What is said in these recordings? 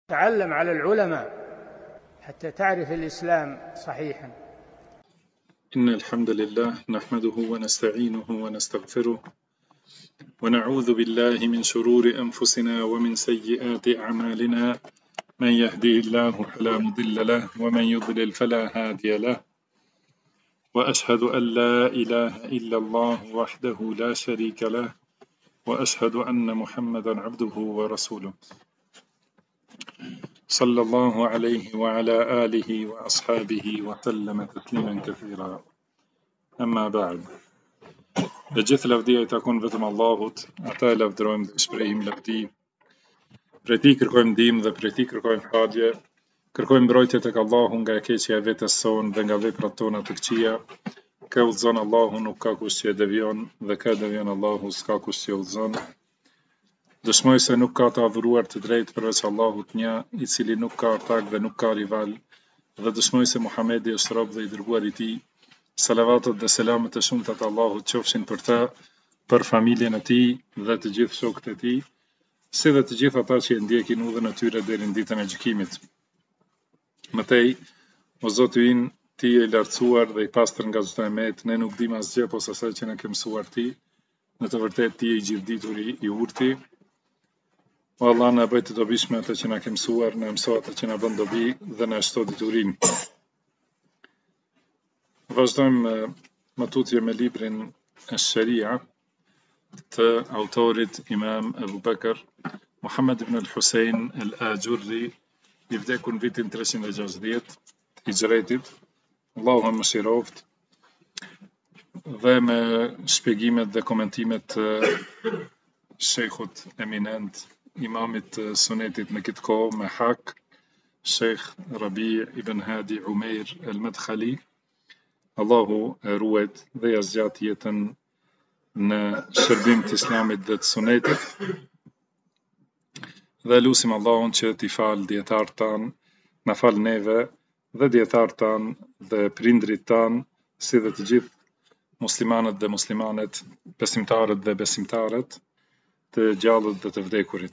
تعلم على العلماء حتى تعرف الإسلام صحيحا. إن الحمد لله نحمده ونستعينه ونستغفره ونعوذ بالله من شرور أنفسنا ومن سيئات أعمالنا. من يهدي الله فلا مضل له ومن يضلل فلا هادي له، وأشهد أن لا إله إلا الله وحده لا شريك له، وأشهد أن محمدا عبده ورسوله صلى الله عليه وعلى آله وأصحابه وسلم تسليما كثيرا. أما بعد، dhe gjithë lavdia I takon vetëm Allahut, ata e lavdërojmë dhe shprehim lavdi. Prej Tij kërkojmë ndihmë dhe prej Tij kërkojmë falje. Kërkojmë mbrojtje tek Allahu nga e keqja e vetes sonë dhe nga veprat tona të këqija. Ka udhëzon Allahu, nuk ka kush që e devion, dhe ka devion Allahu, s'ka kush që udhëzon. Dëshmoj se nuk ka të adhuruar të drejtë përveç Allahut një, I cili nuk ka ortak dhe nuk ka rival, dhe dëshmoj se Muhamedi është rob dhe I dërguar I Tij. Salavatet dhe selamet e shumta të Allahut qofshin për ta, për familjen e tij dhe të gjithë shokët e tij, si dhe të gjithë ata që e ndjekin udhën e tyre deri në ditën e gjykimit. Mëtej, o Zoti ynë, Ti je I lartësuar dhe I pastër nga çdo emet, ne nuk dim asgjë posa asaj që na ke mësuar Ti. Në të vërtetë Ti je I gjithdituri, I urti. O Allah, na bëj të dobishme atë që na ke mësuar, na mëso atë që na bën dobi dhe na shto diturinë. Vazhdojmë matutje me librin Ash-Sharia të autorit Imam Abu Bakr Muhammad ibn al-Husayn al-Ajurri, I vdekur në vitin 360 Hijretit. Allahu më mëshiroft, dhe me shpjegimet dhe komentimet të shejkhut eminent, imamit të sunetit në këtë kohë me hak, Sheikh Rabi' ibn Hadi Umair al-Madkhali. Allahu e ruajt dhe ja zgjat jetën në shërbim të Islamit dhe të sunetit. Dhe lutim Allahun që t'i fal dietarët tan, na fal neve dhe dietarët tan dhe prindrit tan, si dhe të gjithë muslimanët dhe muslimanet, besimtarët dhe besimtaret, të gjallët dhe të vdekurit.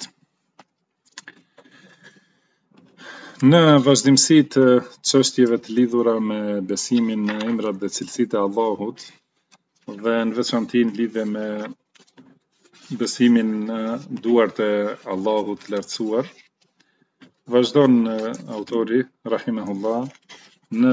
Në vazhdimsi të çështjeve të lidhura me besimin në emrat dhe cilësitë e Allahut, dhe në veçanti në lidhje me besimin në duart e Allahut lartësuar, vazhdon autori rahimahullah në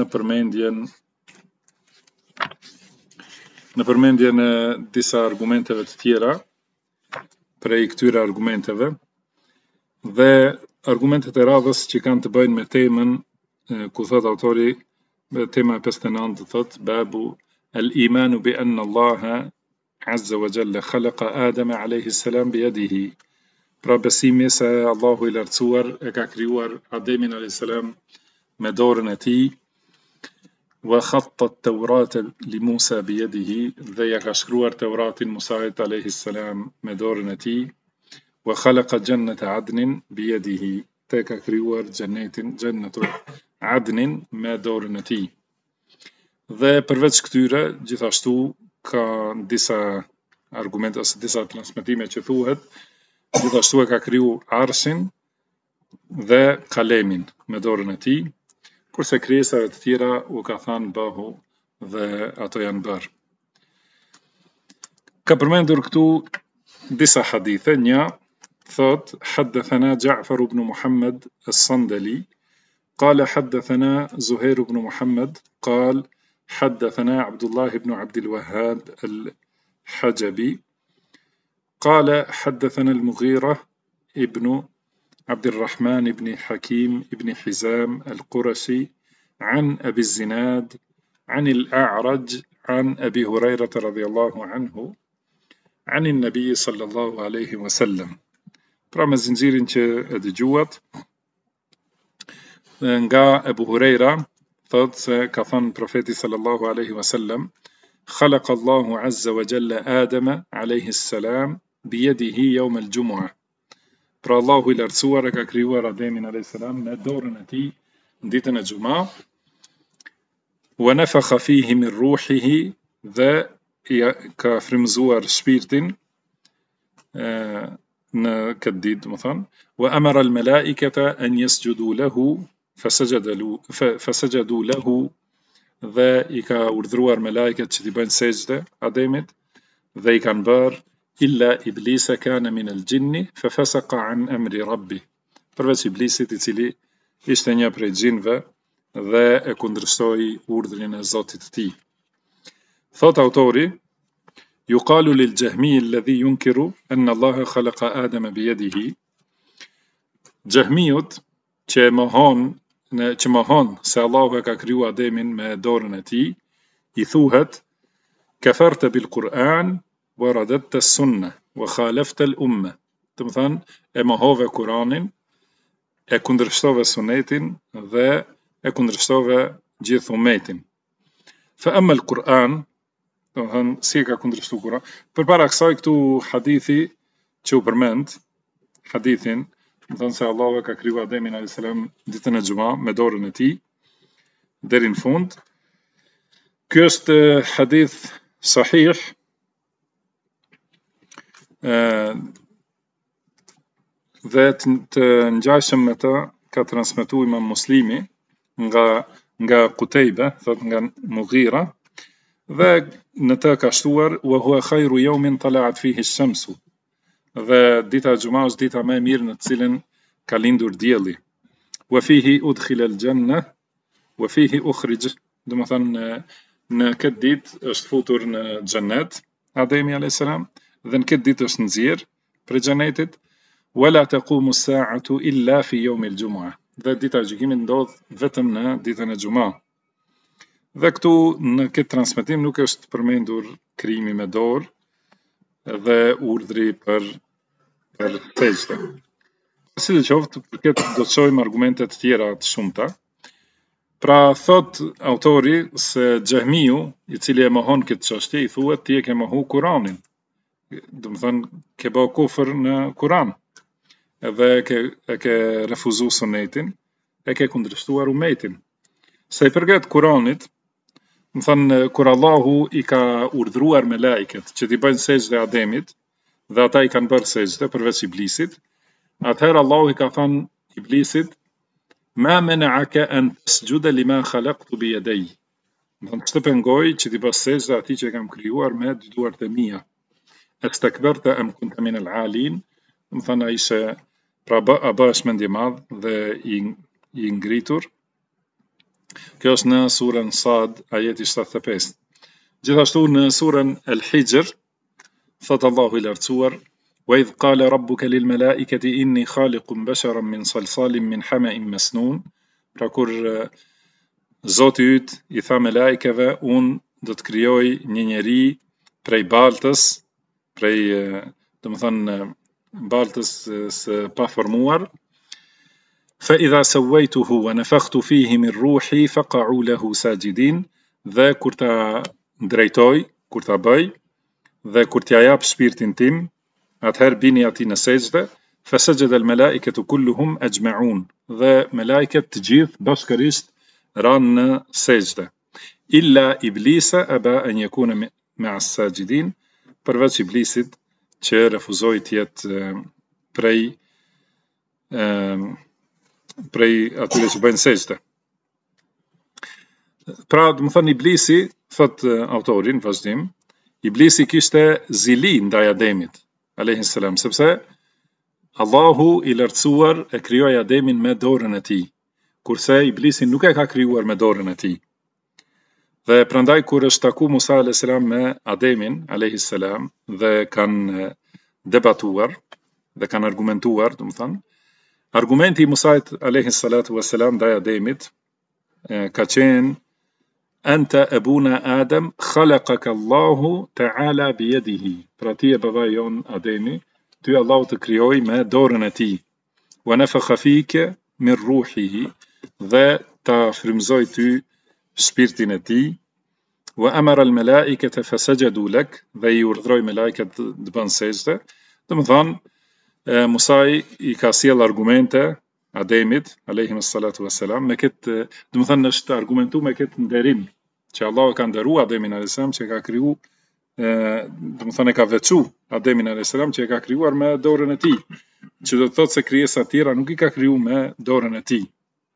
përmendjen e disa argumenteve të tjera prej këtyre argumenteve, dhe argumentet e radhës që kanë të bëjnë me temën ku thot autori, tema 59 thot babu al-imanu bi anna Allaha azza wa jalla khalaqa Adama alayhi salam bi yadihi. Pra besimi se Allahu I lartësuar e ka krijuar Ademin alayhi salam me dorën e tij, wa khatta at-Tawrata li Musa bi yadihi, dhe ja ka shkruar Teuratin Musait alayhi salam me dorën e tij. Wa khalaqa jannata adnin bi yadihi, te ka krijuar xhennetul adnin me dorën e tij. Dhe përveç këtyre, gjithashtu ka disa argumente ose disa transmetime që thuhet, gjithashtu e ka kriju arshin dhe kalemin me dorën e tij, kurse krijesave të tjera u ka thënë bëhu dhe ato janë bërë. Ka përmendur këtu disa hadithe. Një thot حدثنا جعفر بن محمد الصندلي قال حدثنا زهير بن محمد قال حدثنا عبد الله بن عبد الوهاب الحجبي قال حدثنا المغيرة ابن عبد الرحمن بن حكيم بن حزام القرشي عن أبي الزناد عن الأعرج عن أبي هريرة رضي الله عنه عن النبي صلى الله عليه وسلم. Pra me zinxhirin që e dëgjuat nga Ebu Hurejra, thot se ka thënë profeti sallallahu alaihi wasallam, khalaqa Allahu azza wa jalla Adama alaihi salam bi yadihi yawm al-jumu'ah. Pra Allahu I lartësuar e ka krijuar Ademin alaihi salam me dorën e tij në ditën e Xuma. Wa nafakha fihi min ruhihi, dhe ka frymëzuar shpirtin në këtë ditë, më thënë, wa amara al-malaikata an yasjudu lahu fasajadu lahu, dhe i ka urdhëruar me lajket që t'i bëjnë sejdë Ademit, dhe i kanë bërë illa iblisa kana min al-jinni fa fasaqa an amri rabbi, përveç iblisit i cili ishte një prej xhinëve dhe e kundërshtoi urdhrin e Zotit të tij. Thot autori: yuqalu lil jahmi alladhi yunkiru anna Allah khalaqa Adama bi yadihi. Jahmiut që mohon se Allahu e ka kriju Ademin me dorën e tij, i thuhet: kafarta bil Quran wa radadta as-sunnah wa khalafta al-umma. Do të thonë, e mohove Kur'anin, e kundërshtove sunetin dhe e kundërshtove gjithë ummetin. Fa amma al-Quran, do të thonë, si e ka kundërshtu Kur'an. Përpara kësaj këtu hadithi që u përmend, hadithin, do të thonë se Allahu e ka kriju Ademin alayhis salam ditën e Xumë me dorën e tij deri në fund. Ky është hadith sahih, dhe të ngjashëm me të ka transmetuar Imam Muslimi nga Qutejbe, thot nga Mughira, dhe në të ka shtuar wa huwa khayru yawmin tala'at fihi ash-shamsu, dhe dita e Xumë është dita më e mirë në të cilën ka lindur dielli. Wa fihi udkhila al-jannah wa fihi ukhrij, do të thonë në këtë ditë është futur në xhennet Ademi alayhis salam, dhe në këtë ditë është nxjerr për xhenetit. Wala taqumu as-sa'atu illa fi yawm al-jumu'ah, dhe dita e gjykimit ndodh vetëm në ditën e Xumë. Dhe këtu në këtë transmetim nuk është përmendur krijimi me dorë dhe urdhri për sejdë. Sidoqoftë, për këtë do të shohim argumente të tjera të shumta. Pra thot autori se Xehmiu, i cili e mohon këtë çështje, i thuhet ti e ke mohu Kur'anin. Do të thonë ke bë kufër në Kur'an, edhe e ke refuzu sunetin, e ke kundërshtuar ummetin. Se i përket Kur'anit, më thënë, kur Allahu i ka urdhruar me laiket që t'i bëjnë sejdë Ademit, dhe ata i kanë bërë sejdë përveç iblisit, atëherë Allahu i ka thënë iblisit: ma mena'aka an tasjuda lima khalaqtu bi yadayya. Do të të pengoj që t'i bësh sejdë atij që kam krijuar me dy duart e mia. Astakbarta am kunta min al-alin. Do të thënë ai se pra a bësh mendje madh dhe i ngritur. Kjo është në surën Sad, ajeti 75. Gjithashtu në surën Al-Hijr, thot Allahu i lartësuar: wa idh qala rabbuka lil malaikati inni khaliqun basharan min salsalin min hama'in masnun. Pra kur Zoti yt i tha me lajkeve, unë do të krijoj një njeri prej baltës, prej, do të thënë, baltës së pa formuar. Fa idha sawaytuhu wa nafakhtu fihi min ruhi faqa'u lahu sajidin. Dhe kur ta drejtoj, kur ta bëj, dhe kur t'ja jap shpirtin tim, atëherë bini atij në sejdë. Fasajada al-malaikatu kulluhum ajma'un. Dhe me lajket të gjithë bashkërisht ranë në sejdë. Illa iblisa aba an yakuna ma'a as-sajidin, përveç iblisit që refuzoi të jetë prej atyre që bëjnë sejdë. Pra, do të thonë iblisi, thot autorin në vazhdim, iblisi kishte zili ndaj Ademit alayhis salam, sepse Allahu i lartësuar e krijoi Ademin me dorën e tij, kurse iblisi nuk e ka krijuar me dorën e tij. Dhe prandaj kur është taku Musa alayhis salam me Ademin alayhis salam dhe kanë debatuar dhe kanë argumentuar, do të thonë, argumenti i Musait alayhis salatu wassalam ndaj Ademit ka qenë: anta abuna Adam khalaqaka Allahu ta'ala bi yadihi. Pra ti e baba jon Ademi, ty Allahu të krijoi me dorën e tij. Wa nafakha fika min ruhihi, dhe ta frymëzoi ty shpirtin e tij. Wa amara al-malaikata fasajadu lak, dhe i urdhroi me lajket të bënë sejdë. Do të thonë, Musai i ka sjell argumente Ademit alayhi salatu wassalam me këtë, do të thonë është argumentu me këtë nderim që Allahu ka nderuar Ademin alayhis salam që ka kriju do të thonë e ka veçu Ademin a.s. që e ka krijuar me dorën e tij, që do të thotë se krijesat tjera nuk i ka kriju me dorën e tij.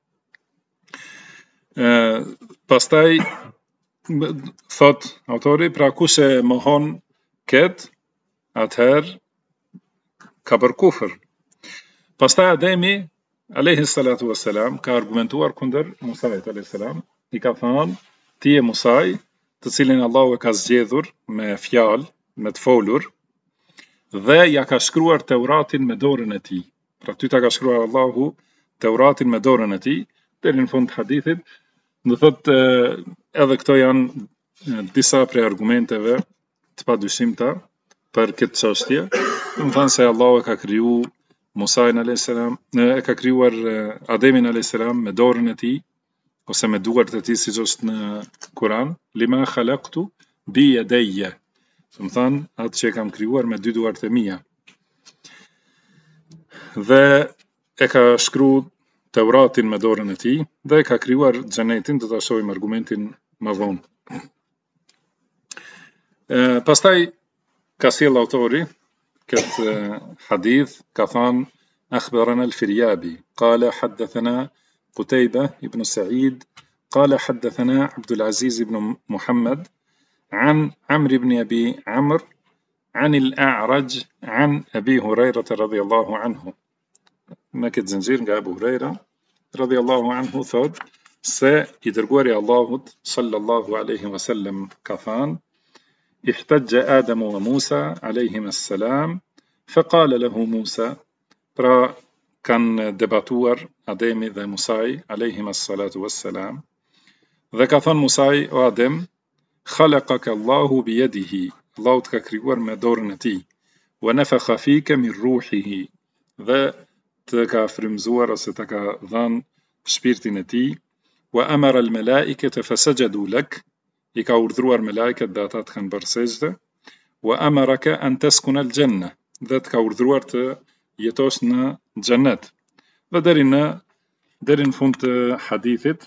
Pastaj thot autori, pra kush e mohon ket, atëherë ka bërë kufër. Pastaj Ademi alayhi salatu wassalam ka argumentuar kundër Musait alayhi salam, i ka thënë ti je Musai, të cilin Allahu e ka zgjedhur me fjalë, me të folur, dhe ja ka shkruar Teuratin me dorën e tij. Pra ty ta ka shkruar Allahu Teuratin me dorën e tij, deri në fund të hadithit. Do thotë edhe këto janë disa prej argumenteve të padyshimta për këtë çështje. Do të thonë se Allahu e ka kriju Musain alayhis salam, e ka krijuar Ademin alayhis salam me dorën e tij ose me duart e tij, siç është në Kur'an, lima khalaqtu bi yadayya. Do të thonë atë që e kam krijuar me dy duart e mia. Dhe e ka shkruar Teuratin me dorën e tij dhe ka krijuar xhenetin, do ta shohim argumentin më vonë. Pastaj ka sjell autori këtë hadith, ka thënë أخبرنا الفريابي قال حدثنا قتيبة بن سعيد قال حدثنا عبد العزيز بن محمد عن عمرو بن أبي عمرو عن الأعرج عن أبي هريرة رضي الله عنه. Naked زنجير nga Abu Huraira radhiyallahu anhu thot se i dërguari Allahut sallallahu alaihi wasallam ka thënë احتج آدم وموسى عليهما السلام فقال له موسى. Pra kanë debatuar Ademi dhe Musai alayhima salatu wassalam, dhe ka thënë Musai, o Adem, khalaqaka Allahu bi yadihi, Allahu të ka krijuar me dorën e tij, wa nafakha fika min ruhihi, dhe të ka frymzuar ose të ka dhënë shpirtin e tij, wa amara al malaikata fasajadu lak, i ka urdhëruar melajket dhe ata të kanë bërë sejdë, wa amaraka an taskuna al janna, dhe të ka urdhëruar të jetosh në xhenet. Dhe deri në fund të hadithit.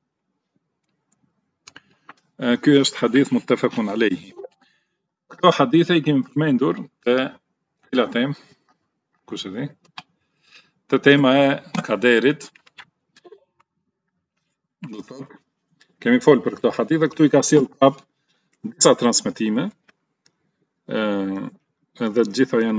Ky është hadith muttafaqun alayhi. Këto hadithe i kemi përmendur te cila temë? Kush e di? Te tema e kaderit. Do të thotë, kemi folur për këto hadithe, këtu i ka sjell kap disa transmetime. Dhe të gjitha janë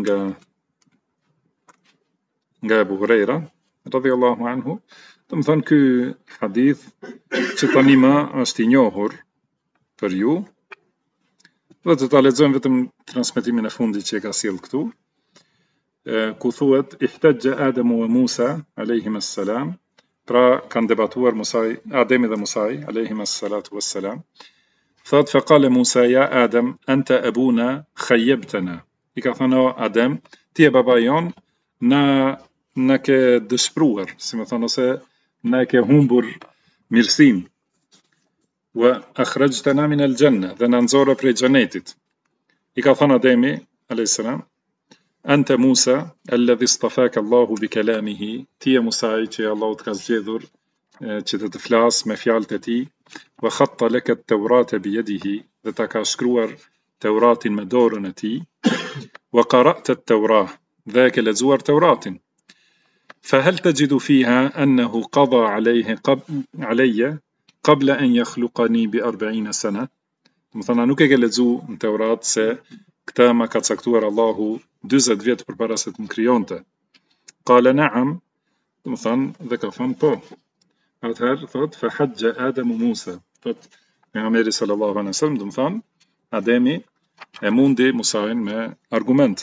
nga Abu Huraira radhiyallahu anhu. Do të thonë ky hadith që tani më është i njohur për ju, dhe të ta lexojmë vetëm transmetimin e fundit që e ka sjell këtu, ku thuhet ihtajja Adamu wa Musa alayhima salam, pra kanë debatuar Ademi dhe Musai alayhima salatu wassalam. Thot faqala Musa ya Adam anta abuna khayyabtana, i ka thënë o Adem, ti e baba jon, na ke dëshpruar, si më thonë, ose na ke humbur mirësinë. Wa akhrajtana min al-janna, dhe na nxorë prej xhenetit. I ka thënë Ademi alayhis salam, anta Musa alladhi istafaka Allahu bi kalamihi, ti je Musai që Allahu të ka zgjedhur që të flas me fjalët e tij, wa khatta laka at-taurata bi yadihi, dhe ta ka shkruar Teuratin me dorën e tij, wa qara'ta at-taurah, dhe ke lexuar Teuratin. فهل تجد فيها أنه قضى علي قبل أن يخلقني ب40 سنة. Domethënë nuk e ke lexuar në Teurat se këtë ma ka caktuar Allahu 40 vjet përpara se të më krijonte. Qala na'am, domethënë dhe ka thënë po. Atëherë thot fahajja Adamu Musa, thot pejgamberi sallallahu alaihi wasallam, domethënë Ademi e mundi Musain me argument.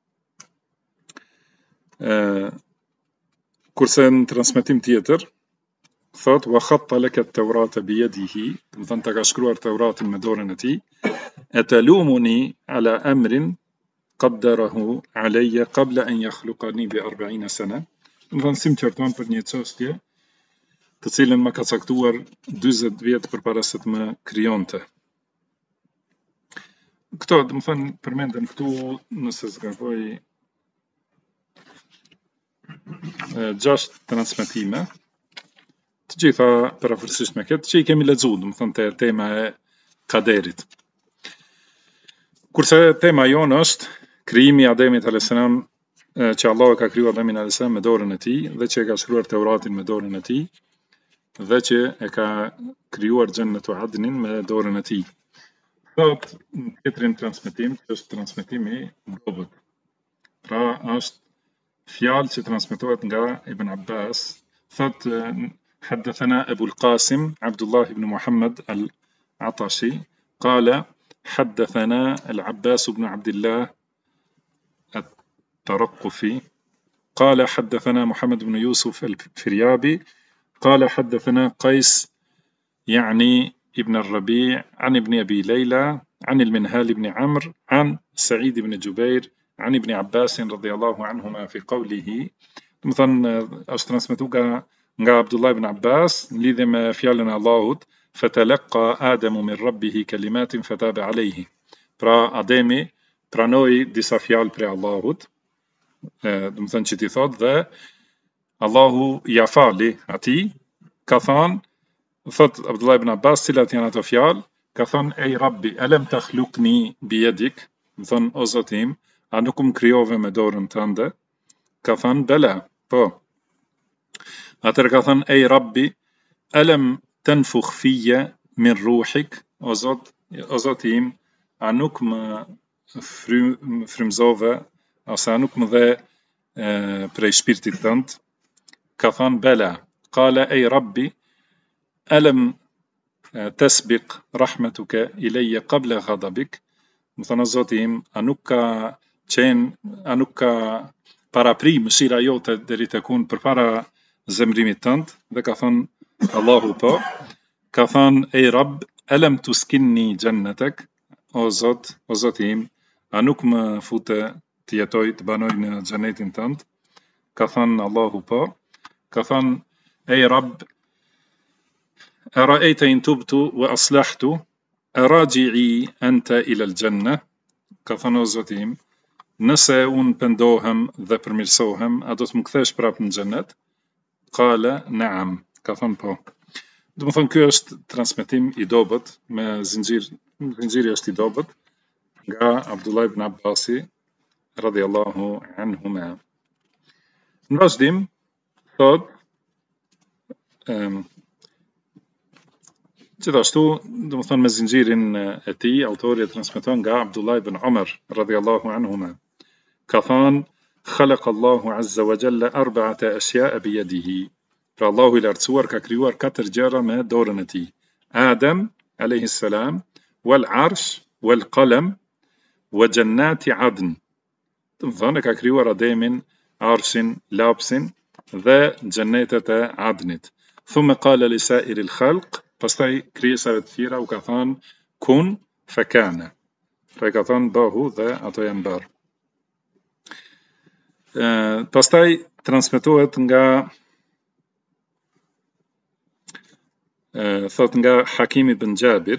Kurse në transmetim tjetër thot wa khatta laka at-taurata bi yadihi, do të ka shkruar Teuratin me dorën e tij, atalumuni ala amrin qaddarahu alayya qabla an yakhluqani bi 40 sana. Do të sim çerton për një çështje të cilën më ka caktuar 40 vjet përpara se të më krijonte. Këto, do të thënë, përmenden këtu, nëse zgaboj, 6 transmetime, të gjitha parafërsisht me këtë që i kemi lexuar, do të thënë te tema e kaderit. Kurse tema jonë është krijimi i Ademit a.s. Që Allah e ka kriju Ademin a.s. me dorën e tij dhe që e ka shkruar Teuratin me dorën e tij dhe që e ka krijuar Xhennetu Adnin me dorën e tij. Thot në tjetrin transmetim, që është transmetimi i dobët. Pra është fjalë që transmetohet nga Ibn Abbas, thot حدثنا أبو القاسم عبد الله بن محمد العطشي قال حدثنا العباس بن عبد الله الترقفي قال حدثنا محمد بن يوسف الفريابي قال حدثنا قيس يعني ابن الربيع عن ابن أبي ليلى عن المنهال بن عمرو عن سعيد بن جبير عن ابن عباس رضي الله عنهما في قوله مثلا أشترسمتوغا nga Abdullah ibn Abbas në lidhje me fjalën e Allahut fatalaqa Adamu min rabbih kalimatin fataba alayhi. Pra Ademi pranoi disa fjalë prej Allahut, do të thënë që ti thot dhe Allahu ja fali atij, ka thënë, thot Abdullah ibn Abbas, cilat janë ato fjalë, ka thënë ej Rabbi alam takhluqni biyadik, do thënë o Zotim, a nuk më krijove me dorën tënde? Ka thënë bela, po. Atër ka thënë, ej Rabbi, alam tanfukh fija min ruhik, o Zotim, a nuk më frymzove, ose a nuk më dhe prej shpirtit tënd? Ka thënë, bela, qala ej Rabbi, alam tasbiq rahmatuka ilayya qabla ghadabik, më thënë, o Zotim, a nuk ka parapri mëshira jote deri tekun përpara zemrimit tënd? Dhe ka thënë Allahu po. Ka thënë ej Rabb alam tuskinni jannatak, o Zotim, a nuk më fute të jetoj të banoj në xhenetin tënd? Ka thënë Allahu po. Ka thënë ej Rabb ara'ayta in tubtu wa aslahtu araji'i anta ila al-janna. Ka thënë o Zotim, nëse unë pendohem dhe përmirësohem, a do të më kthesh prapë në xhenet? Qala na'am, ka thënë po. Do të thonë ky është transmetim i dobët me zinxhiri është i dobët nga Abdullah ibn Abbasi radhiyallahu anhuma. Në vazhdim thot gjithashtu, do të thonë me zinxhirin e tij, autori e transmeton nga Abdullah ibn Umar radhiyallahu anhuma. Ka thënë خلق الله عز وجل 4 أشياء بيده. Pra Allahu i lartësuar ka krijuar 4 gjëra me dorën e tij. Adam alayhi salam, wal arsh, wal qalam, wa jannati adn. Do të thonë ka krijuar Ademin, arshin, lapsin dhe xhenetet e Adnit. Thumma qala li sa'ir al khalq, pastaj krijesave të tjera u ka thënë kun fakana. Pra ka thënë bëhu dhe ato janë bërë. Pastaj transmetohet nga thot nga Hakim ibn Jabir,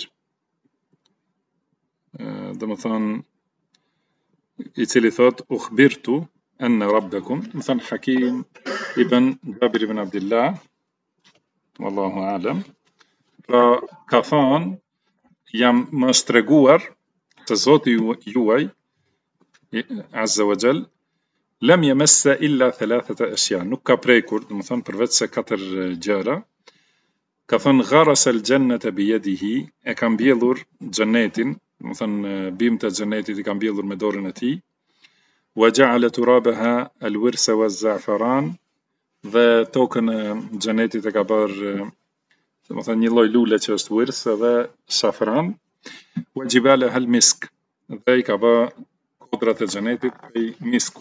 do të thonë i cili thot ukhbirtu anna rabbakum, do të thonë Hakim ibn Jabir ibn Abdullah, wallahu alam, pra ka thonë jam më treguar se Zoti juaj azza wa jall lam yamassa illa 3 ashya, nuk ka prekur, do të thonë përveç se 4 gjëra. Ka thënë gharasa al-jannata bi yadihi, e ka mbjellur xhenetin, do të thonë bimt e xhenetit i ka mbjellur me dorën e tij. Wa ja'ala turabaha al-wirsa waz-za'faran, dhe tokën e xhenetit e ka bërë, do të thonë një lloj lule që është wirs dhe safran. Wa jibalaha al-misk, dhe i ka bërë kodrat e xhenetit prej misku.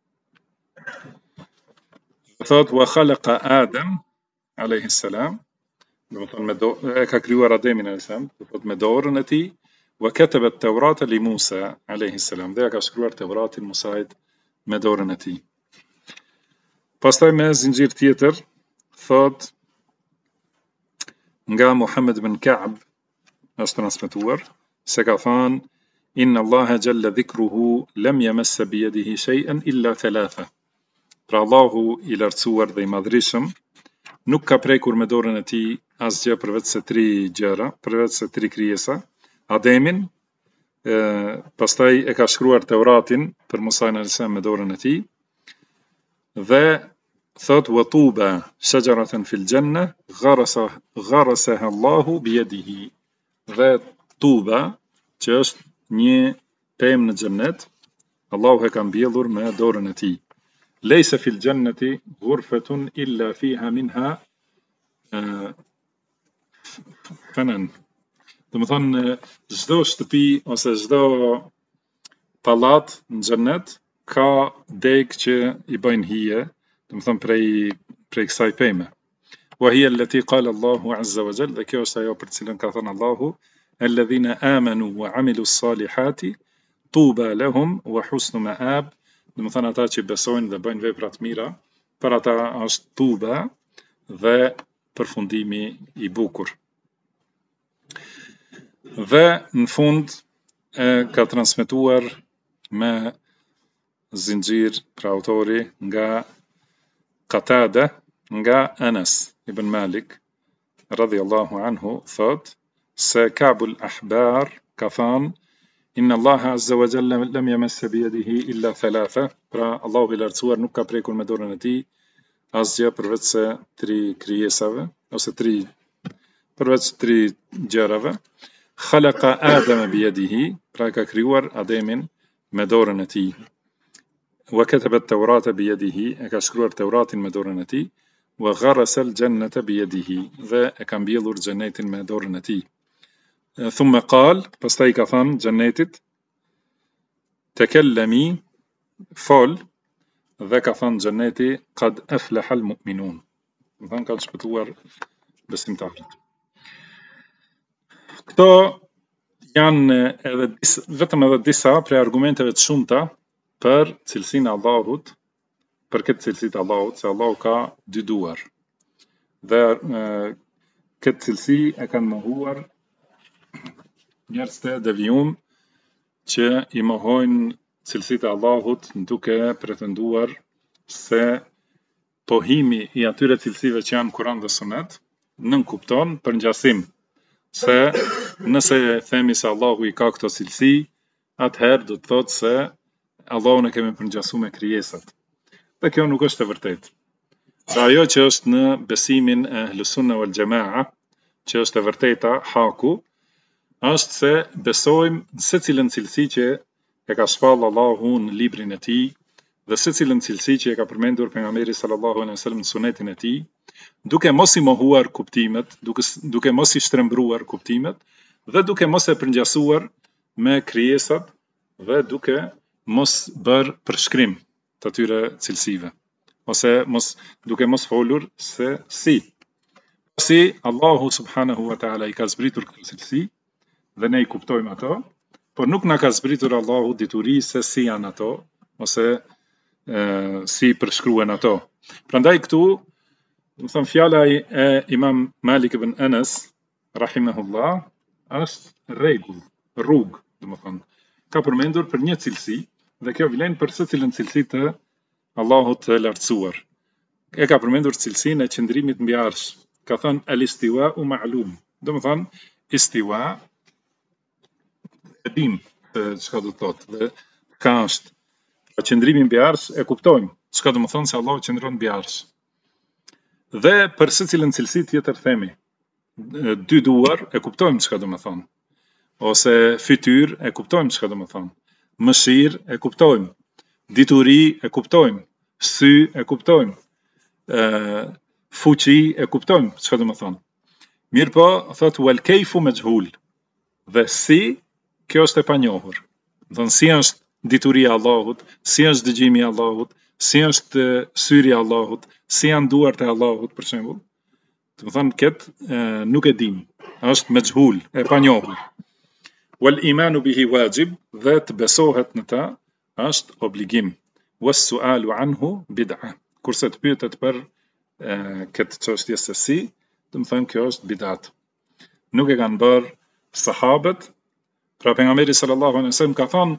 Thot wa khalaqa Adam alayhi salam, do të thonë e ka krijuar Ademin alayhi salam, do thot me dorën e tij, wa kataba at-Taurata li Musa alayhi salam, dhe ka shkruar Teuratin Musait me dorën e tij. Pastaj me zinxhir tjetër thot nga Muhammed ibn Ka'b është transmetuar se ka thënë inna Allaha jalla dhikruhu lam yamassa bi yadihi shay'an illa 3. Pra Allahu i lartësuar dhe i madhrishëm nuk ka prekur me dorën e tij asgjë përveç se 3 gjëra, përveç se 3 krijesa: Ademin, pastaj e ka shkruar Teuratin për Musa alayhis me dorën e tij dhe thot wa tuba shajaratan fil janna gharasaha Allahu bi yadihi dhe tuba që është një pemë në xhennet Allahu e ka mbjellur me dorën e tij leysa fil jannati ghurfatun illa fiha minha fanan do të thonë çdo shtëpi ose çdo pallat në xhennet ka degë që i bëjnë hije, do të thonë prej kësaj peme. Wa hiya allati qala Allahu azza wa jalla, dhe kjo është ajo për cilën ka thënë Allahu, alladhina amanu wa amilu s-salihati tuba lahum wa husnu ma'ab, do të thonë ata që besojnë dhe bëjnë vepra të mira, për ata është tuba dhe përfundimi i bukur. Dhe në fund e ka transmetuar me zinxhir për autori nga Qatada nga Anas ibn Malik radhiyallahu anhu thot se Ka'bul Ahbar ka thënë inna Allaha azza wa jalla lam yamassa bi yadihi illa thalatha, pra Allahu i lartësuar nuk ka prekur me dorën e tij asgjë përveç se 3 krijesave ose 3 përveç 3 gjërave. Khalaqa Adama bi yadihi, pra ka krijuar Ademin me dorën e tij. Wa kataba at-Taurata bi yadihi, e ka shkruar Teuratin me dorën e tij. Wa gharasa al-jannata bi yadihi, dhe e ka mbjellur xhenetin me dorën e tij. Thumma qal, pastaj ka thënë xhenetit takallami, fol, dhe ka thënë xheneti qad aflaha al-mu'minun, do të thonë kanë shpëtuar besimtarët. Këto janë vetëm edhe disa prej argumenteve të shumta për cilësinë e Allahut, për këtë cilësi të Allahut, se Allahu ka 2 duar. Dhe këtë cilësi e kanë mohuar njerëz të devijum që i mohojnë cilësitë e Allahut duke pretenduar se pohimi i atyre cilësive që janë Kur'an dhe Sunet nënkupton për ngjasim. Se nëse themi se Allahu i ka këto cilësi, atëherë do të thotë se Allahun e kemi përngjasuar me krijesat. Dhe kjo nuk është e vërtetë. Pra ajo që është në besimin e Ahlus Sunna wal Jamaa, që është e vërteta, haku, është se besojmë në secilën cilësi që e ka shpallë Allahu në librin e tij dhe secilën cilësi që e ka përmendur pejgamberi sallallahu alaihi wasallam në sunetin e tij, duke mos i mohuar kuptimet, duke mos i shtrembruar kuptimet dhe duke mos e përngjasuar me krijesat dhe duke mos bërë përshkrim të atyre cilësive, ose duke mos folur se si. Si Allahu subhanahu wa ta'ala i ka zbritur këto cilësi dhe ne i kuptojmë ato, por nuk na ka zbritur Allahu dituri se si janë ato, ose si përshkruen ato. Prandaj këtu, do të them fjala e Imam Malik ibn Anas rahimahullah është rregull, rrugë, do të them. Ka përmendur për një cilësi dhe kjo vlen për secilën cilësi të Allahut të lartësuar. E ka përmendur cilësinë e qëndrimit mbi arsh. Ka thënë al-istiwa'u ma'lum. Do të them istiwa e dim çka do të thotë dhe ka është. Qëndrimi mbi arsh e kuptojmë çka do të thonë se Allahu qëndron mbi arsh. Dhe për secilën cilësi tjetër themi 2 duar e kuptojmë çka do të thonë. Ose fytyr e kuptojmë çka do të thonë. Mëshirë e kuptojmë. Dituri e kuptojmë. Sy e kuptojmë. Fuqi e kuptojmë çka do të thonë. Mirë po, thotë wal kayfu majhul. Dhe si, kjo është e panjohur. Do të thonë si është dituria e Allahut, si është dëgjimi i Allahut, si është syri i Allahut, si janë duart e Allahut për shembull. Do të thonë këtë nuk e dim. Është majhul, e panjohur. Wal imanu bihi wajib, dhe të besohet në ta është obligim. Was su'alu anhu bid'a. Kurse të pyetet për këtë çështje se si, do të them kjo është bid'at. Nuk e kanë bërë sahabët, pra pejgamberi sallallahu alaihi wasallam ka thënë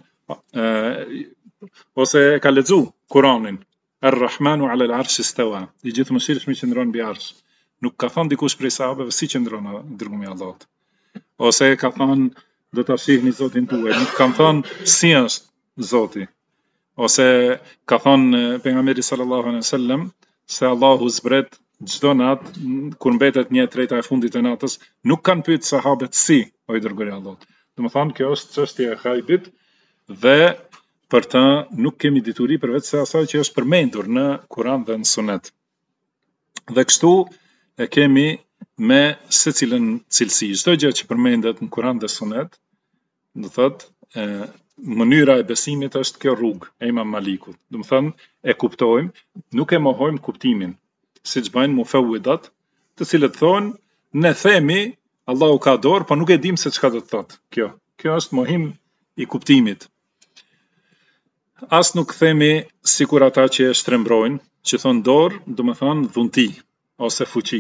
ose e ka lexu Kur'anin, Ar-Rahmanu 'ala al-'arsh istawa, i gjithëmshirshmi qëndron mbi arsh. Nuk ka thënë dikush prej sahabëve si qëndron dërgumi i Allahut. Ose ka thënë do ta shihni Zotin tuaj. Nuk kanë thënë si është Zoti. Ose ka thënë pejgamberi sallallahu alaihi wasallam se Allahu zbret çdo natë kur mbetet 1/3 e fundit e natës, nuk kanë pyet sahabët si, o i dërguari i Allahut. Domethënë kjo është çështje e ghaibit dhe për të nuk kemi dituri përveç se asaj që është përmendur në Kur'an dhe në Sunet. Dhe kështu e kemi me secilën cilësi. Çdo gjë që përmendet në Kur'an dhe Sunet, do thotë mënyra e besimit është kjo rrugë e Imam Malikut. Do të thënë e kuptojmë, nuk e mohojmë kuptimin, siç bëjnë mufawwidat, të cilët thonë ne themi Allahu ka dorë, po nuk e dim se çka do të thotë kjo. Kjo është mohim i kuptimit. As nuk themi sikur ata që e shtrembrojnë, që thonë dorë, do të thonë dhunti ose fuqi.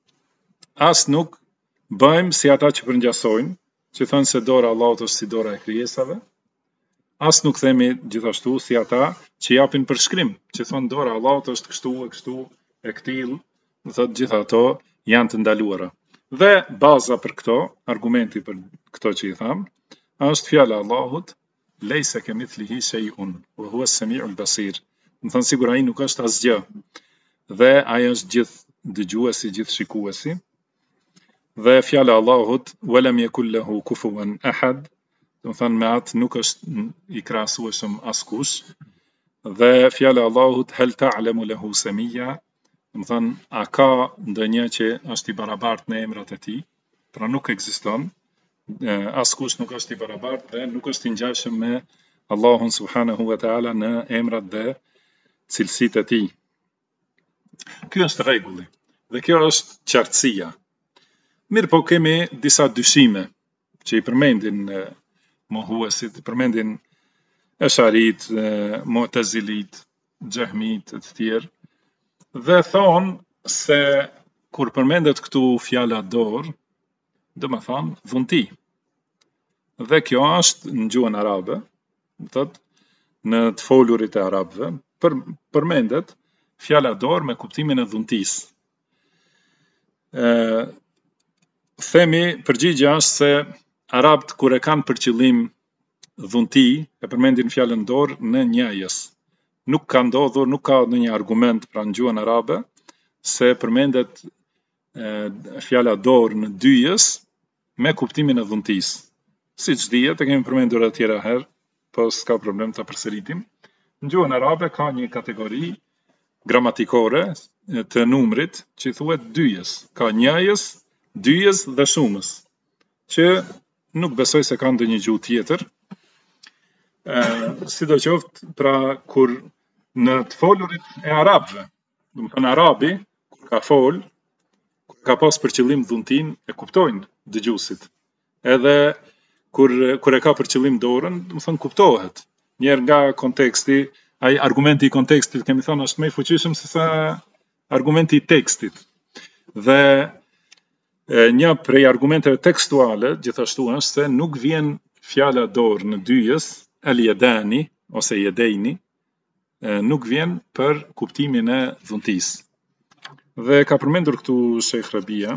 As nuk bëjmë si ata që përngjasojnë, që thonë se dora e Allahut është si dora e krijesave. As nuk themi gjithashtu si ata që japin përshkrim, që thonë dora e Allahut është kështu e kështu e ktill, do thotë gjithë ato janë të ndaluara. Dhe baza për këto, argumenti për këto që i tham, është fjala e Allahut, lejse kemithlihi shay'un wa huwa as-sami'ul basir. Do thonë sigur ai nuk është asgjë. Dhe ai është gjithë dëgjuesi, gjithë shikuesi. Dhe fjala e Allahut, walam yakul lahu kufuwan ahad, do thonë me atë nuk është i krahasueshëm askush. Dhe fjala e Allahut, hal ta'lamu lahu samia, do thonë a ka ndonjë që është i barabartë në emrat e tij, pra nuk ekziston. Askush nuk është i barabartë dhe nuk është i ngjashëm me Allahun subhanahu wa taala në emrat dhe cilësitë e tij. Ky është rregulli dhe kjo është qartësia. Mirë po kemi disa dyshime që i përmendin mohuesit, i përmendin Esharit, Mu'tazilit, Xehmit e të tjerë, dhe thonë se kur përmendet këtu fjala dorë, do të thonë dhunti. Dhe kjo është në gjuhën arabe, do thotë në të folurit e arabëve, përmendet fjala dorë me kuptimin e dhuntisë. Themi përgjigja është se arabët kur e kanë për qëllim dhunti, e përmendin fjalën dorë në njëjës. Nuk ka ndodhur, nuk ka ndonjë argument pra në gjuhën arabe se përmendet fjala dorë në dyjës me kuptimin e dhuntisë. Siç dihet, e kemi përmendur edhe tjera herë, po s'ka problem ta përsëritim. Në gjuhën arabe ka një kategori gramatikore të numrit që thuhet dyjës. Ka njëjës, dyjës dhe shumës, që nuk besoj se ka ndonjë gjuhë tjetër. Sidoqoftë, pra kur në të folurit e arabëve, do të thonë arabi kur ka fol, kur ka pas për qëllim dhuntin, e kuptojnë dëgjuesit. Edhe kur e ka për qëllim dorën, do të thonë kuptohet. Njerë nga konteksti, ai argumenti i kontekstit kemi thënë është më i fuqishëm se sa argumenti i tekstit. Dhe një prej argumenteve tekstuale gjithashtu është se nuk vjen fjala dorë në dyjës, al-yadani ose yadaini, nuk vjen për kuptimin e dhuntisë. Dhe ka përmendur këtu Sheikh Rabia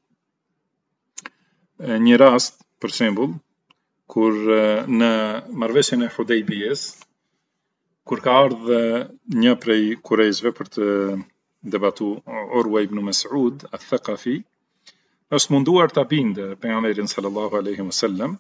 një rast, për shembull, kur në marrëveshjen e Hudejbiyes, kur ka ardhur një prej kurejshve për të debatuar, Urwa ibn Mas'ud al-Thaqafi, është munduar ta binde pejgamberin sallallahu alaihi wasallam,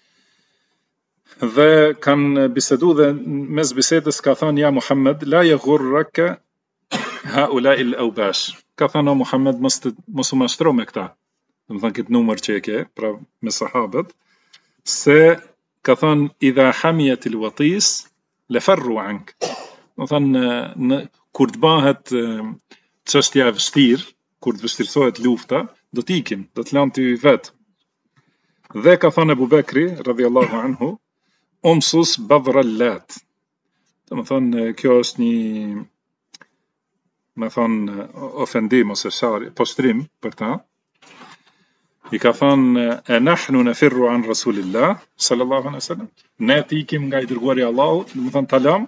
dhe kanë bisedu dhe mes bisedës ka thënë ja Muhammed la yaghurraka haula'i al-awbash. Ka thënë o Muhammed mos u mashtro me këta. Do të thënë këtë numër që e ke, pra me sahabët, se ka thënë idha hamiyat al-watis lafarru ank. Do të thënë kur të bëhet çështja e vështirë, kur të vështirësohet lufta, do të ikin, do të lanë ty vet. Dhe ka thënë Abu Bekri radhiyallahu anhu, umsus badra al-lat. Do të thonë kjo është një, më thonë, ofendim ose poshtrim për ta. I ka thënë e nahnu nafirru an rasulillah sallallahu alaihi wasallam. Ne të ikim nga i dërguari i Allahut, do të thonë talam.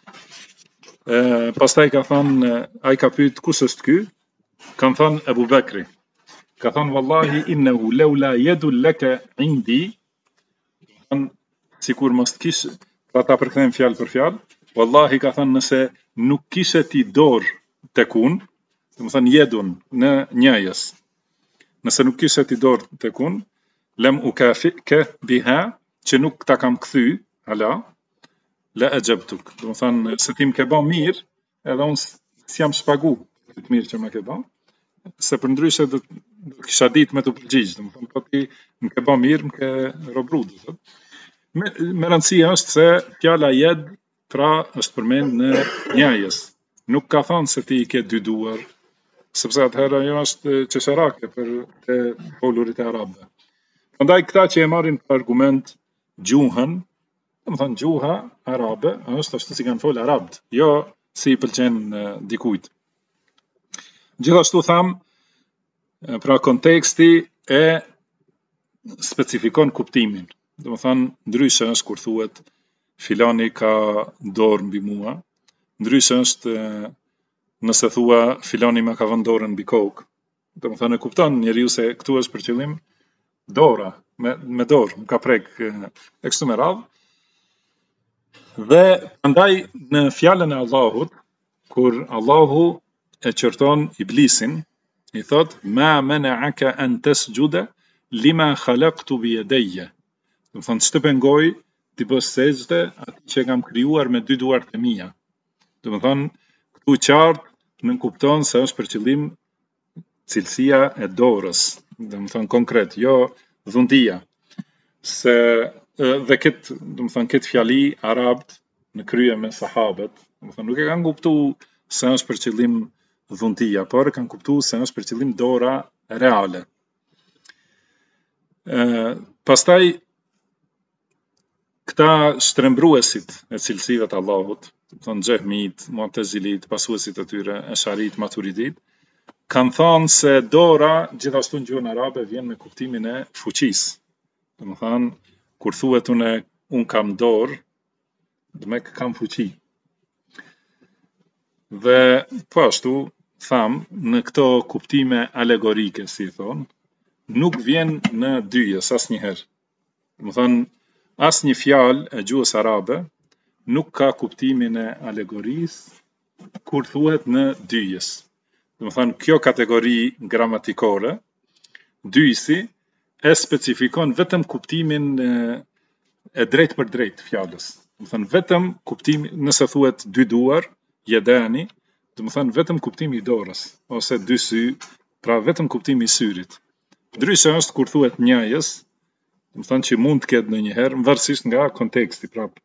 Pastaj ka thënë, ai ka pyet kush është ky? Kan thënë Abu Bekri. Ka thënë wallahi innahu laula yadul laka indi thënë sikur mos kish, pra ta përkthejmë fjalë për fjalë, wallahi ka thënë nëse nuk kishe ti dorë tek unë, do të thënë jedun në njëjës. Nëse nuk kishe ti dorë tek unë, lem ukafike biha, që nuk ta kam kthy, hala, la ajabtuk. Do të thënë se ti më ke bë mirë, edhe unë s'jam shpagu të mirë që më ke bë, se përndryshe do kisha ditë me të përgjigj, do të thënë po ti më ke bë mirë, më ke robru, do të thotë. Me rëndësi është se fjala jed, pra është përmend në njëjës. Nuk ka thënë se ti i ke dy duar, sepse atëherë ajo është çesharake për të folurit e arabëve. Prandaj këta që e marrin për argument gjuhën, do të thënë gjuha arabe është ashtu si kanë folë arabët, jo si i pëlqen dikujt. Gjithashtu tham, pra konteksti e specifikon kuptimin. Do të thënë ndryshe është kur thuhet filani ka dorë mbi mua, ndryshe është nëse thua filani më ka vënë dorën mbi kokë. Do të thënë e kupton njeriu se këtu është për qëllim dora, me dorë, më ka prek e kështu me radhë. Dhe prandaj në fjalën e Allahut, kur Allahu e qorton iblisin, i thot ma mana'aka an tasjuda lima khalaqtu bi yadayya. Do të thënë ç'të pengoi ti bësh sejdë atij që kam krijuar me dy duart e mia. Do të thënë këtu qartë nën kupton se është për qëllim cilësia e dorës, do të thënë konkret, jo dhuntia. Se dhe këtë, do të thënë këtë fjali arabët në krye me sahabët, do të thënë nuk e kanë kuptuar se është për qëllim dhuntia, por kanë kuptuar se është për qëllim dora reale. Pastaj këta shtrembruesit e cilësive të Allahut, do të thënë xehmit, mu'tazilit, pasuesit e tyre, esharit, maturidit, kanë thënë se dora gjithashtu në gjuhën arabe vjen me kuptimin e fuqisë. Do të thënë kur thuhet unë kam dorë, do me kam fuqi. Dhe po ashtu tham në këto kuptime alegorike, si thonë, nuk vjen në dyjes asnjëherë. Do të thënë asnjë fjalë e gjuhës arabe nuk ka kuptimin e alegorisë kur thuhet në dyjes. Do të thënë kjo kategori gramatikore, dyjsi e specifikon vetëm kuptimin e drejt për drejt fjalës. Do të thënë vetëm kuptimi, nëse thuhet dy duar, jedani, do të thënë vetëm kuptimi i dorës, ose dy sy, pra vetëm kuptimi i syrit. Ndryshe është kur thuhet njëjës, do të thënë që mund të ketë ndonjëherë, varësisht nga konteksti prapë.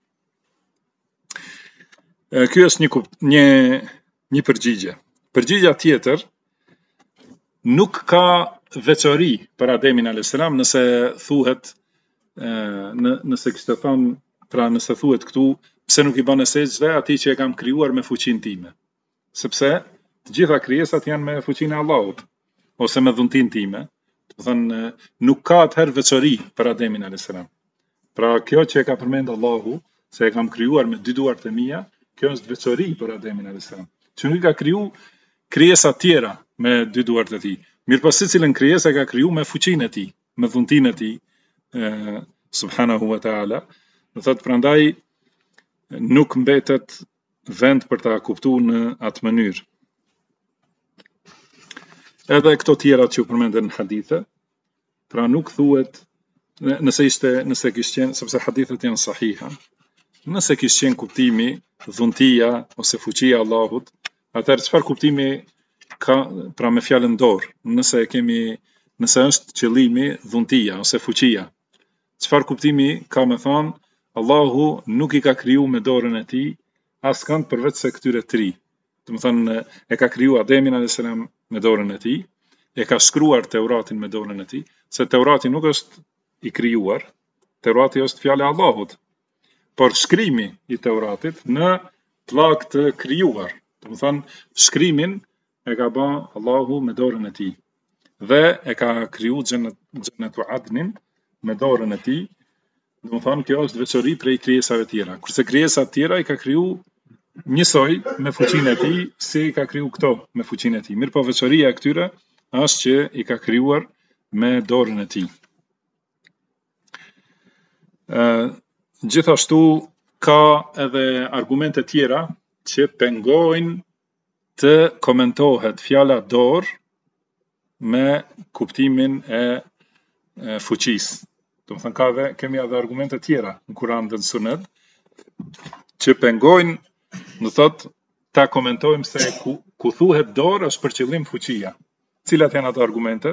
Ky është një përgjigje. Përgjigja tjetër nuk ka veçori për Ademin a.s. nëse thuhet, nëse kishte thënë, pra nëse thuhet këtu, pse nuk i bën sejdë atij që e kam krijuar me fuqinë time. Sepse të gjitha krijesat janë me fuqinë e Allahut, ose me dhuntinë time. Do të thënë nuk ka atëherë veçori për Ademin a.s. Pra kjo që e ka përmend Allahu, se e kam krijuar me dy duart e mia, kjo është veçori për Ademin a.s. Që nuk ka kriju krijesa tjera me dy duart e tij. Mirëpo secilën krijesë e ka kriju me fuqinë e tij, me dhuntinë e tij, subhanahu wa ta'ala. Do thotë prandaj nuk mbetet vend për ta kuptuar në atë mënyrë. Edhe këto tjera që u përmenden në hadithe, pra nuk thuhet nëse kishte qenë, sepse hadithet janë sahiha, nëse kishte qenë kuptimi dhuntia ose fuqia e Allahut, atëherë çfarë kuptimi ka pra me fjalën dorë? Nëse është qëllimi dhuntia ose fuqia, çfarë kuptimi ka me thonë Allahu nuk i ka kriju me dorën e tij askënd përveç se këtyre tri. Do të thënë e ka kriju Ademin a.s. me dorën e tij, e ka shkruar Teuratin me dorën e tij, se Teurati nuk është i krijuar, Teurati është fjala e Allahut. Por shkrimi i Teuratit në pllak të krijuar, do të thënë shkrimin e ka bën Allahu me dorën e tij. Dhe e ka kriju Xhenetu Adnin me dorën e tij. Do të thonë kjo është veçori prej krijesave tjera. Kurse krijesat tjera i ka kriju njësoj me fuqinë e tij, si i ka kriju këto me fuqinë e tij. Mirë po veçoria e këtyre është që i ka krijuar me dorën e tij. Gjithashtu ka edhe argumente tjera që pengojnë të komentohet fjala dorë me kuptimin e fuqisë. Do të thënë kemi edhe argumente tjera në Kur'an dhe në Sunet që pengojnë, do thotë ta komentojmë se ku thuhet dorë është për qëllim fuqia. Cilat janë ato argumente?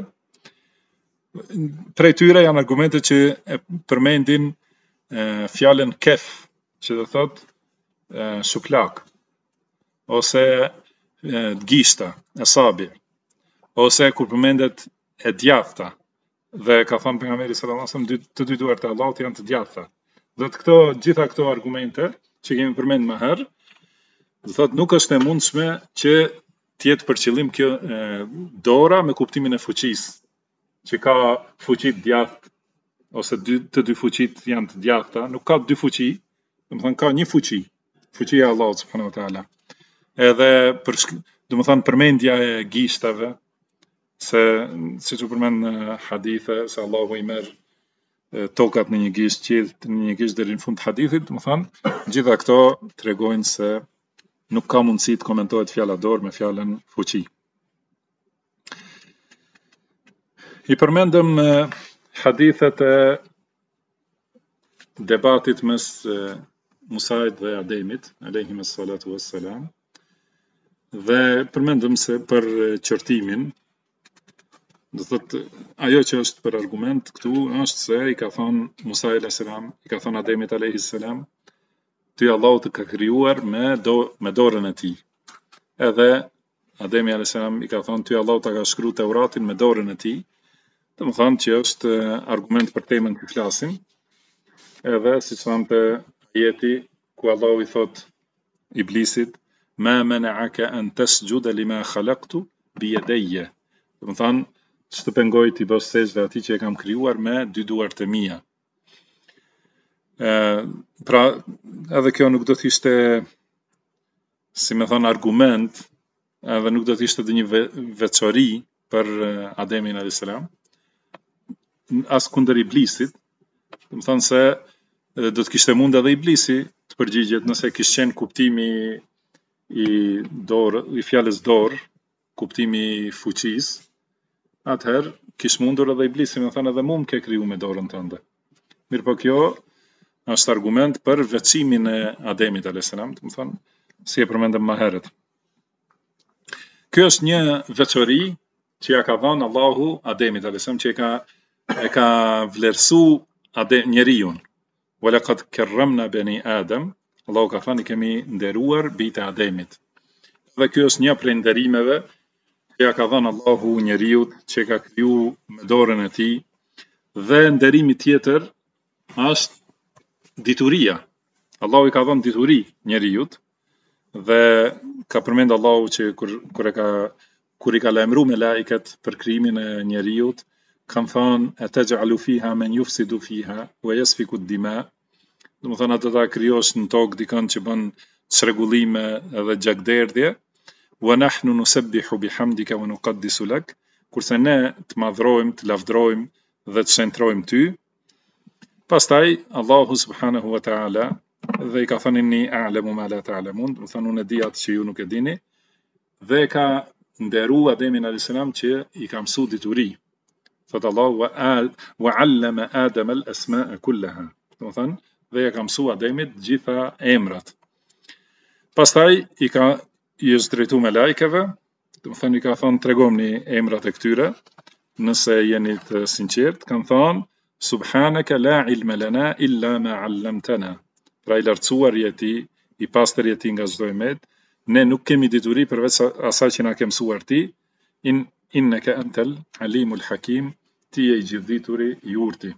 Prej tyre janë argumente që përmendin fjalën kef, që do thotë shuplak, ose gishta, asabi, ose kur përmendet e djathta, dhe ka thënë pejgamberi sallallahu alajhi wasallam të dy duart e Allahut janë të djathta. Dhe gjitha këto argumente që kemi përmendur më herë, do thotë nuk është e mundshme që të jetë për qëllim kjo dora me kuptimin e fuqisë, që ka fuqi të djathtë ose të dy fuqit janë të djathta, nuk ka dy fuqi, do të thënë ka një fuqi, fuqia e Allahut subhanahu wa taala. Edhe do të thënë përmendja e gishtave, se siç u përmend në hadithe se Allahu i merr tokat në një gisht, qiellt në një gisht deri në fund të hadithit, do të thënë gjitha këto tregojnë se nuk ka mundësi të komentohet fjala dorë me fjalën fuqi. I përmendëm hadithet e debatit mes Musait dhe Ademit, alayhimus salatu wassalam, dhe përmendëm se për qortimin, do thotë ajo që është për argument këtu është se i ka thënë Musa alayhis salam, i ka thënë Ademit alayhis salam, ty Allahu të ka krijuar me dorën e tij. Edhe Ademi alayhis salam i ka thënë ty Allahu ta ka shkruar Teuratin me dorën e tij. Do të thonë që është argument për temën që flasim. Edhe siç thonte ajeti ku Allahu i thot Iblisit, ma mana'aka an tasjuda lima khalaqtu bi yadayya. Do të thonë ç'të pengoi ti bësh sejdë atij që e kam krijuar me dy duart e mia. Pra, edhe kjo nuk do të ishte, si më thon, argument, edhe nuk do të ishte dhe një veçori për Ademin alayhis salam, as kundër Iblisit, do të thonë se do të kishte mund edhe Iblisi të përgjigjet nëse kishte qenë kuptimi i fjalës dorë, kuptimi i fuqisë, atëherë kish mundur edhe Iblisi më thënë edhe mua më ke kriju me dorën tënde. Mirë po kjo është argument për veçimin e Ademit alayhis salam, do të thonë si e përmendëm më herët. Kjo është një veçori që ja ka dhënë Allahu Ademit alayhis salam, që e ka vlerësu njeriun. Wa laqad karramna bani Adam, Allahu ka thënë kemi nderuar bijtë e Ademit. Dhe kjo është një prej nderimeve që ja ka dhënë Allahu njeriut, që ka kriju me dorën e tij. Dhe nderimi tjetër është dituria. Allahu i ka dhënë dituri njeriut, dhe ka përmend Allahu që kur i ka lajmëruar me laiket për krijimin e njeriut, kanë thënë ataj'alu fiha man yufsidu fiha wa yasfiku ad-dima. Do të thonë ato ta krijosh në tokë dikën që bën çrregullime edhe gjakderdhje. Wa nahnu nusabbihu bihamdika wa nuqaddisu lak, kurse ne të madhrojmë, të lavdrojmë dhe të shenjtrojmë ty. Pastaj Allahu subhanahu wa taala dhe i ka thënë inni a'lamu ma la ta'lamun, do të thonë unë e di atë që ju nuk e dini, dhe ka nderuar Ademin alayhis salam që i ka mësuar dituri. Thot Allahu wa 'allama Adama al-asma'a kullaha. Do të thonë dhe ja ka mësuar Ademit gjitha emrat. Pastaj i është drejtuar me lajkeve, do të thonë i ka thonë tregomni emrat e këtyre, nëse jeni të sinqert, kanë thonë subhanaka la ilma lana illa ma 'allamtana. Pra i lartësuar jeti, i pastër jeti nga çdo emet, ne nuk kemi dituri përveç asaj që na ke mësuar ti, innaka antal alimul hakim, ti je i gjithdituri i urti.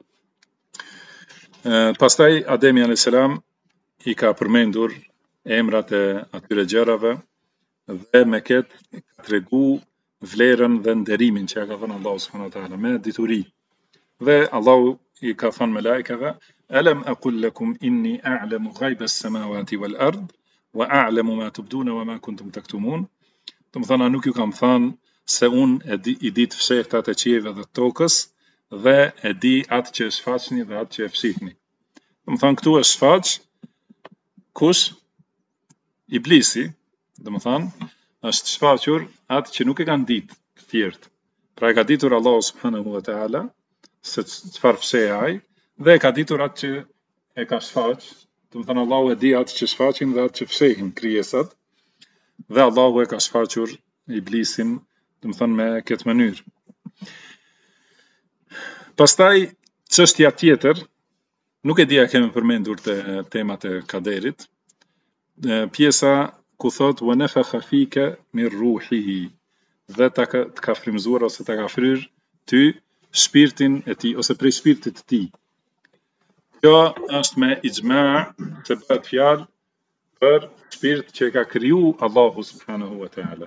Pastaj Ademi alayhis salam i ka përmendur emrat e atyre gjërave dhe me këtë ka tregu vlerën dhe nderimin që ja ka thënë Allahu subhanahu wa taala me dituri. Dhe Allahu i ka thënë me lajkeve, alam aqul lakum inni a'lamu ghaiba as-samawati wal ard wa a'lamu ma tubduna wa ma kuntum taktumun. Do të thonë nuk ju kam thënë se unë i di të fshehtat e qiejve dhe të tokës, dhe e di atë që e shfaqni dhe atë që e fshihni. Më thënë këtu është shfaq kush? Iblisi, dhe më thënë është shfaqur atë që nuk e kanë ditë të tjertë. Pra e ka ditur Allahu subhanahu wa ta'ala se çfarë fsheh ai dhe e ka ditur atë që e ka shfaq. Do të thënë Allahu e di atë që shfaqin dhe atë që fshehin krijesat dhe Allahu e ka shfaqur Iblisin, do të thënë me këtë mënyrë. Pastaj çështja tjetër, nuk e di a kemi përmendur te temat e kaderit, pjesa ku thot wa nafakha fika min ruhihi, dhe të ka frymzuar ose të ka fryr ty shpirtin e tij ose prej shpirtit të tij. Kjo është me ixma që bëhet fjalë për shpirt që e ka kriju Allahu subhanahu wa ta'ala.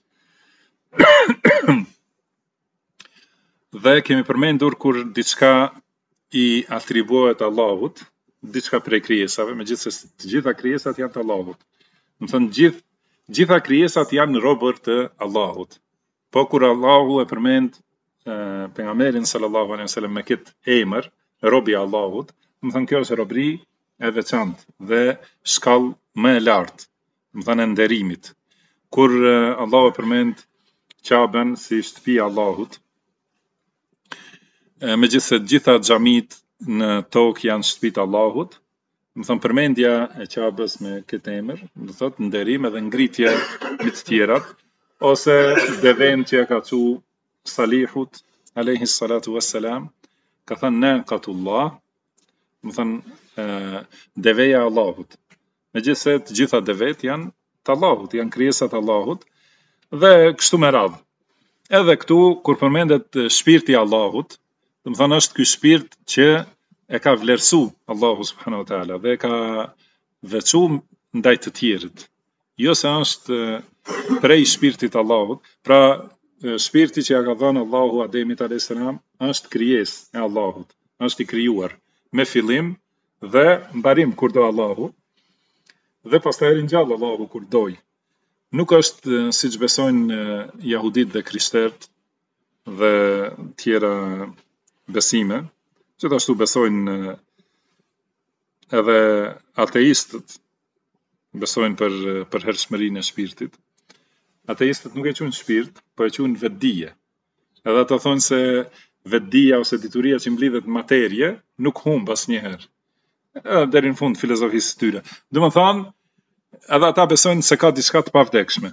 Dhe kemi përmendur kur diçka i atribuohet Allahut, diçka prej krijesave, megjithëse të gjitha krijesat janë të Allahut. Do të thënë gjitha krijesat janë robër të Allahut. Po kur Allahu e përmend pejgamberin sallallahu alaihi wasallam me këtë emër, robi i Allahut, do të thënë kjo është robëri e veçantë dhe shkallë më e lartë, do të thënë nderimit. Kur Allahu e përmend Kaben si shtëpi e Allahut, megjithëse të gjitha xhamit në tokë janë shtëpi të Allahut, do thënë përmendja e Kabes me këtë emër, do thotë nderim edhe ngritje me të tjerat, ose deven që ka thu Salihut alayhi salatu wassalam, ka thënë naqatullah, do thënë deveja e Allahut. Megjithëse të gjitha devet janë të Allahut, janë krijesat të Allahut dhe kështu me radhë. Edhe këtu kur përmendet shpirti i Allahut, do të thënë është ky shpirt që e ka vlerësu Allahu subhanahu wa ta'ala dhe ka veçu ndaj të tjerët. Jo se është prej shpirtit Allahut, pra shpirti që ja ka dhënë Allahu Ademit a.s. është krijesë e Allahut, është i krijuar me fillim dhe mbarim kur do Allahu, dhe pastaj ringjall Allahu kur doj. Nuk është siç besojnë jahudit dhe krishterët dhe tjera besime, gjithashtu besojnë edhe ateistët, besojnë për hershmërinë e shpirtit. Ateistët nuk e quajnë shpirt, po e quajnë vetdije. Edhe ata thonë se vetdija ose dituria që mblidhet në materje nuk humb asnjëherë. Deri në fund filozofisë së tyre. Domethënë, edhe ata besojnë se ka diçka të pavdekshme.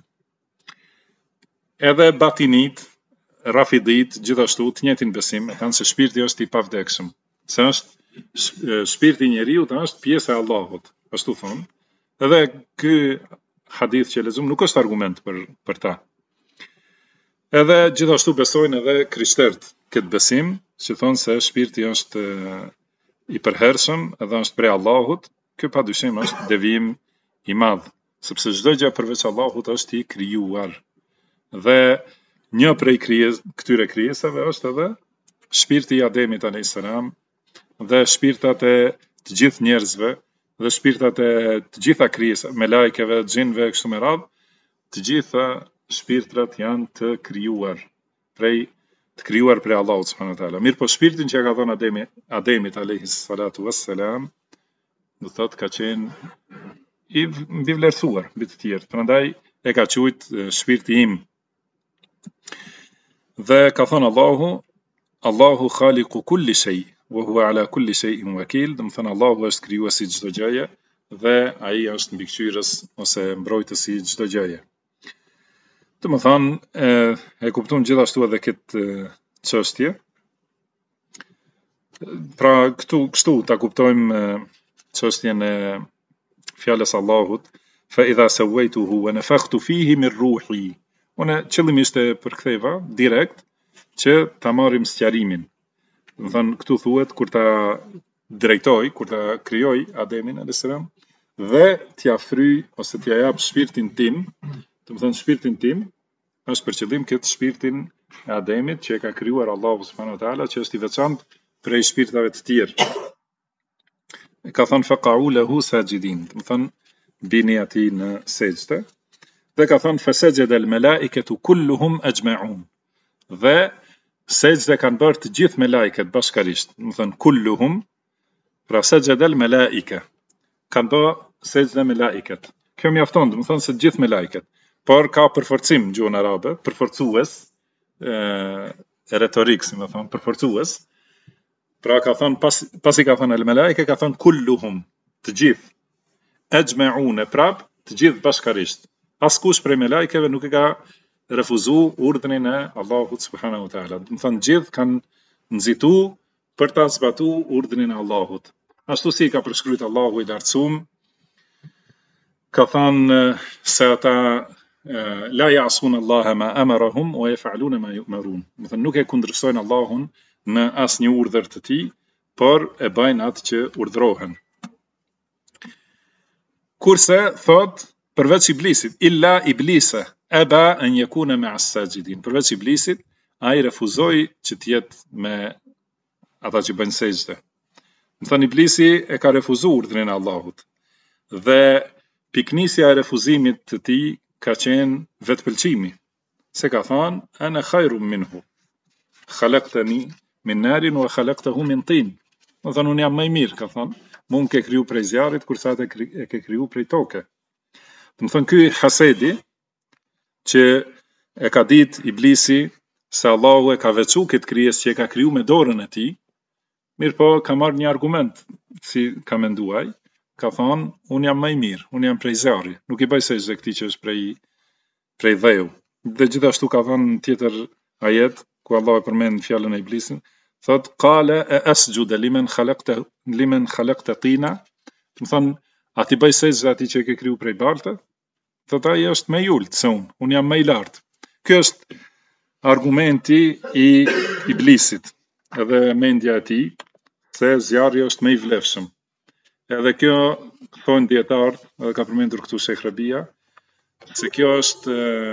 Edhe batinit, rafidit, gjithashtu të njëjtin besim, e kanë se shpirti është i pavdekshëm. Se është shpirti i njeriut është pjesë e Allahut, ashtu thonë. Edhe ky hadith që lexuam nuk është argument për ta. Edhe gjithashtu besojnë edhe krishterët këtë besim, që thonë se shpirti është i përhershëm edhe është prej Allahut. Ky padyshim është devijim i madh, sepse çdo gjë përveç Allahut është i krijuar. Dhe një prej këtyre krijesave është edhe shpirti i Ademit a.s. dhe shpirtat e të gjithë njerëzve dhe shpirtat e të gjitha krijesave, me lajkeve, xhinve, kështu me radhë, të gjitha shpirtrat janë të krijuar prej Allahut subhanahu wa taala. Mirë, po shpirtin që ka dhënë Ademit alayhis salatu wassalam, do thotë ka qenë i mbi vlerësuar mbi të tjerë. Prandaj e ka quajt shpirti im. Dhe ka thënë Allahu khaliqu kulli shay wa huwa ala kulli shay'in wakil, do të thënë Allahu është krijuesi i çdo gjëje dhe ai është mbikëqyrës ose mbrojtësi i çdo gjëje. Do të thënë e kuptojmë gjithashtu edhe këtë çështje. Pra kështu ta kuptojmë çështjen e fjalës Allahut, fa idha sawaytuhu wa nafakhtu fihi min ruhi. Unë qëllimisht e përktheva direkt që ta marrim sqarimin. Do të thënë këtu thuhet kur ta drejtoj, kur ta krijoj Ademin a.s. dhe t'ia fryj ose t'ia jap shpirtin tim, do të thënë shpirtin tim është për qëllim këtë shpirtin e Ademit që e ka krijuar Allahu subhanahu wa taala, që është i veçantë prej shpirtave të tjerë. Ka thënë faqa'u lahu sajidin, do të thënë bini atij në sejdë. Dhe ka thënë fasajada al-malaikatu kulluhum ajma'un. Dhe sejdë kanë bërë të gjithë me lajket bashkarisht, do të thënë kulluhum, Pra sajada al-malaika, kanë bë sejdë me laiket. Kjo mjafton, do të thonë se të gjithë me laiket. Por ka përforcim në gjuhën arabe, përforcues, retorik, si më thonë, përforcues. Pra ka thonë, pasi ka thonë al-malaika, ka thonë kulluhum, të gjithë. Ajma'un prap, të gjithë bashkarisht. Askush prej me laikeve nuk e ka refuzu urdhrin e Allahut subhanahu wa taala. Do të thonë gjithë kanë nxitu për ta zbatu urdhrin e Allahut. Ashtu si ka përshkruajtur Allahu i lartësuar, ka thënë se ata la ya'sun Allah ma amarahum wa yaf'alun ma yu'marun. Do thënë nuk e kundërsojnë Allahun në asnjë urdhër të tij, por e bëjnë atë që urdhrohen. Kurse thot përveç iblisit, illa iblisa aba an yakuna ma'a as-sajidin. Përveç iblisit, ai refuzoi që të jetë me ata që bëjnë sejdë. Do thënë iblisi e ka refuzuar urdhrin e Allahut. Dhe piknisja e refuzimit të tij ka qenë vetpëlqimi. Se ka thënë ana khairun minhu. Khalaqtani min narin wa khalaqtahu min tin. Do thënë unë jam më i mirë, ka thënë. Mu më ke kriju prej zjarrit kurse atë e ke kriju prej toke. Do të thënë ky hasedi që e ka ditë iblisi se Allahu e ka veçu këtë krijesë që e ka kriju me dorën e tij, mirë po ka marrë një argument, si ka menduar, ka thonë, unë jam më i mirë, unë jam prej zjarri, nuk i bëj sejdë këtij që është prej dheu. Dhe gjithashtu ka thonë në tjetër ajet, ku Allah e përmend fjalën e iblisin, thot, qala asjuda liman khalaqta tina, do të thonë, a ti bëj sejdë atij që e ke kriju prej balte? Thot ai është më i ulët se unë jam më i lartë. Ky është argumenti i iblisit, edhe mendja e tij se zjarri është më i vlefshëm. Edhe kjo thonë dietarët, edhe ka përmendur këtu Sheikh Rabia, se kjo është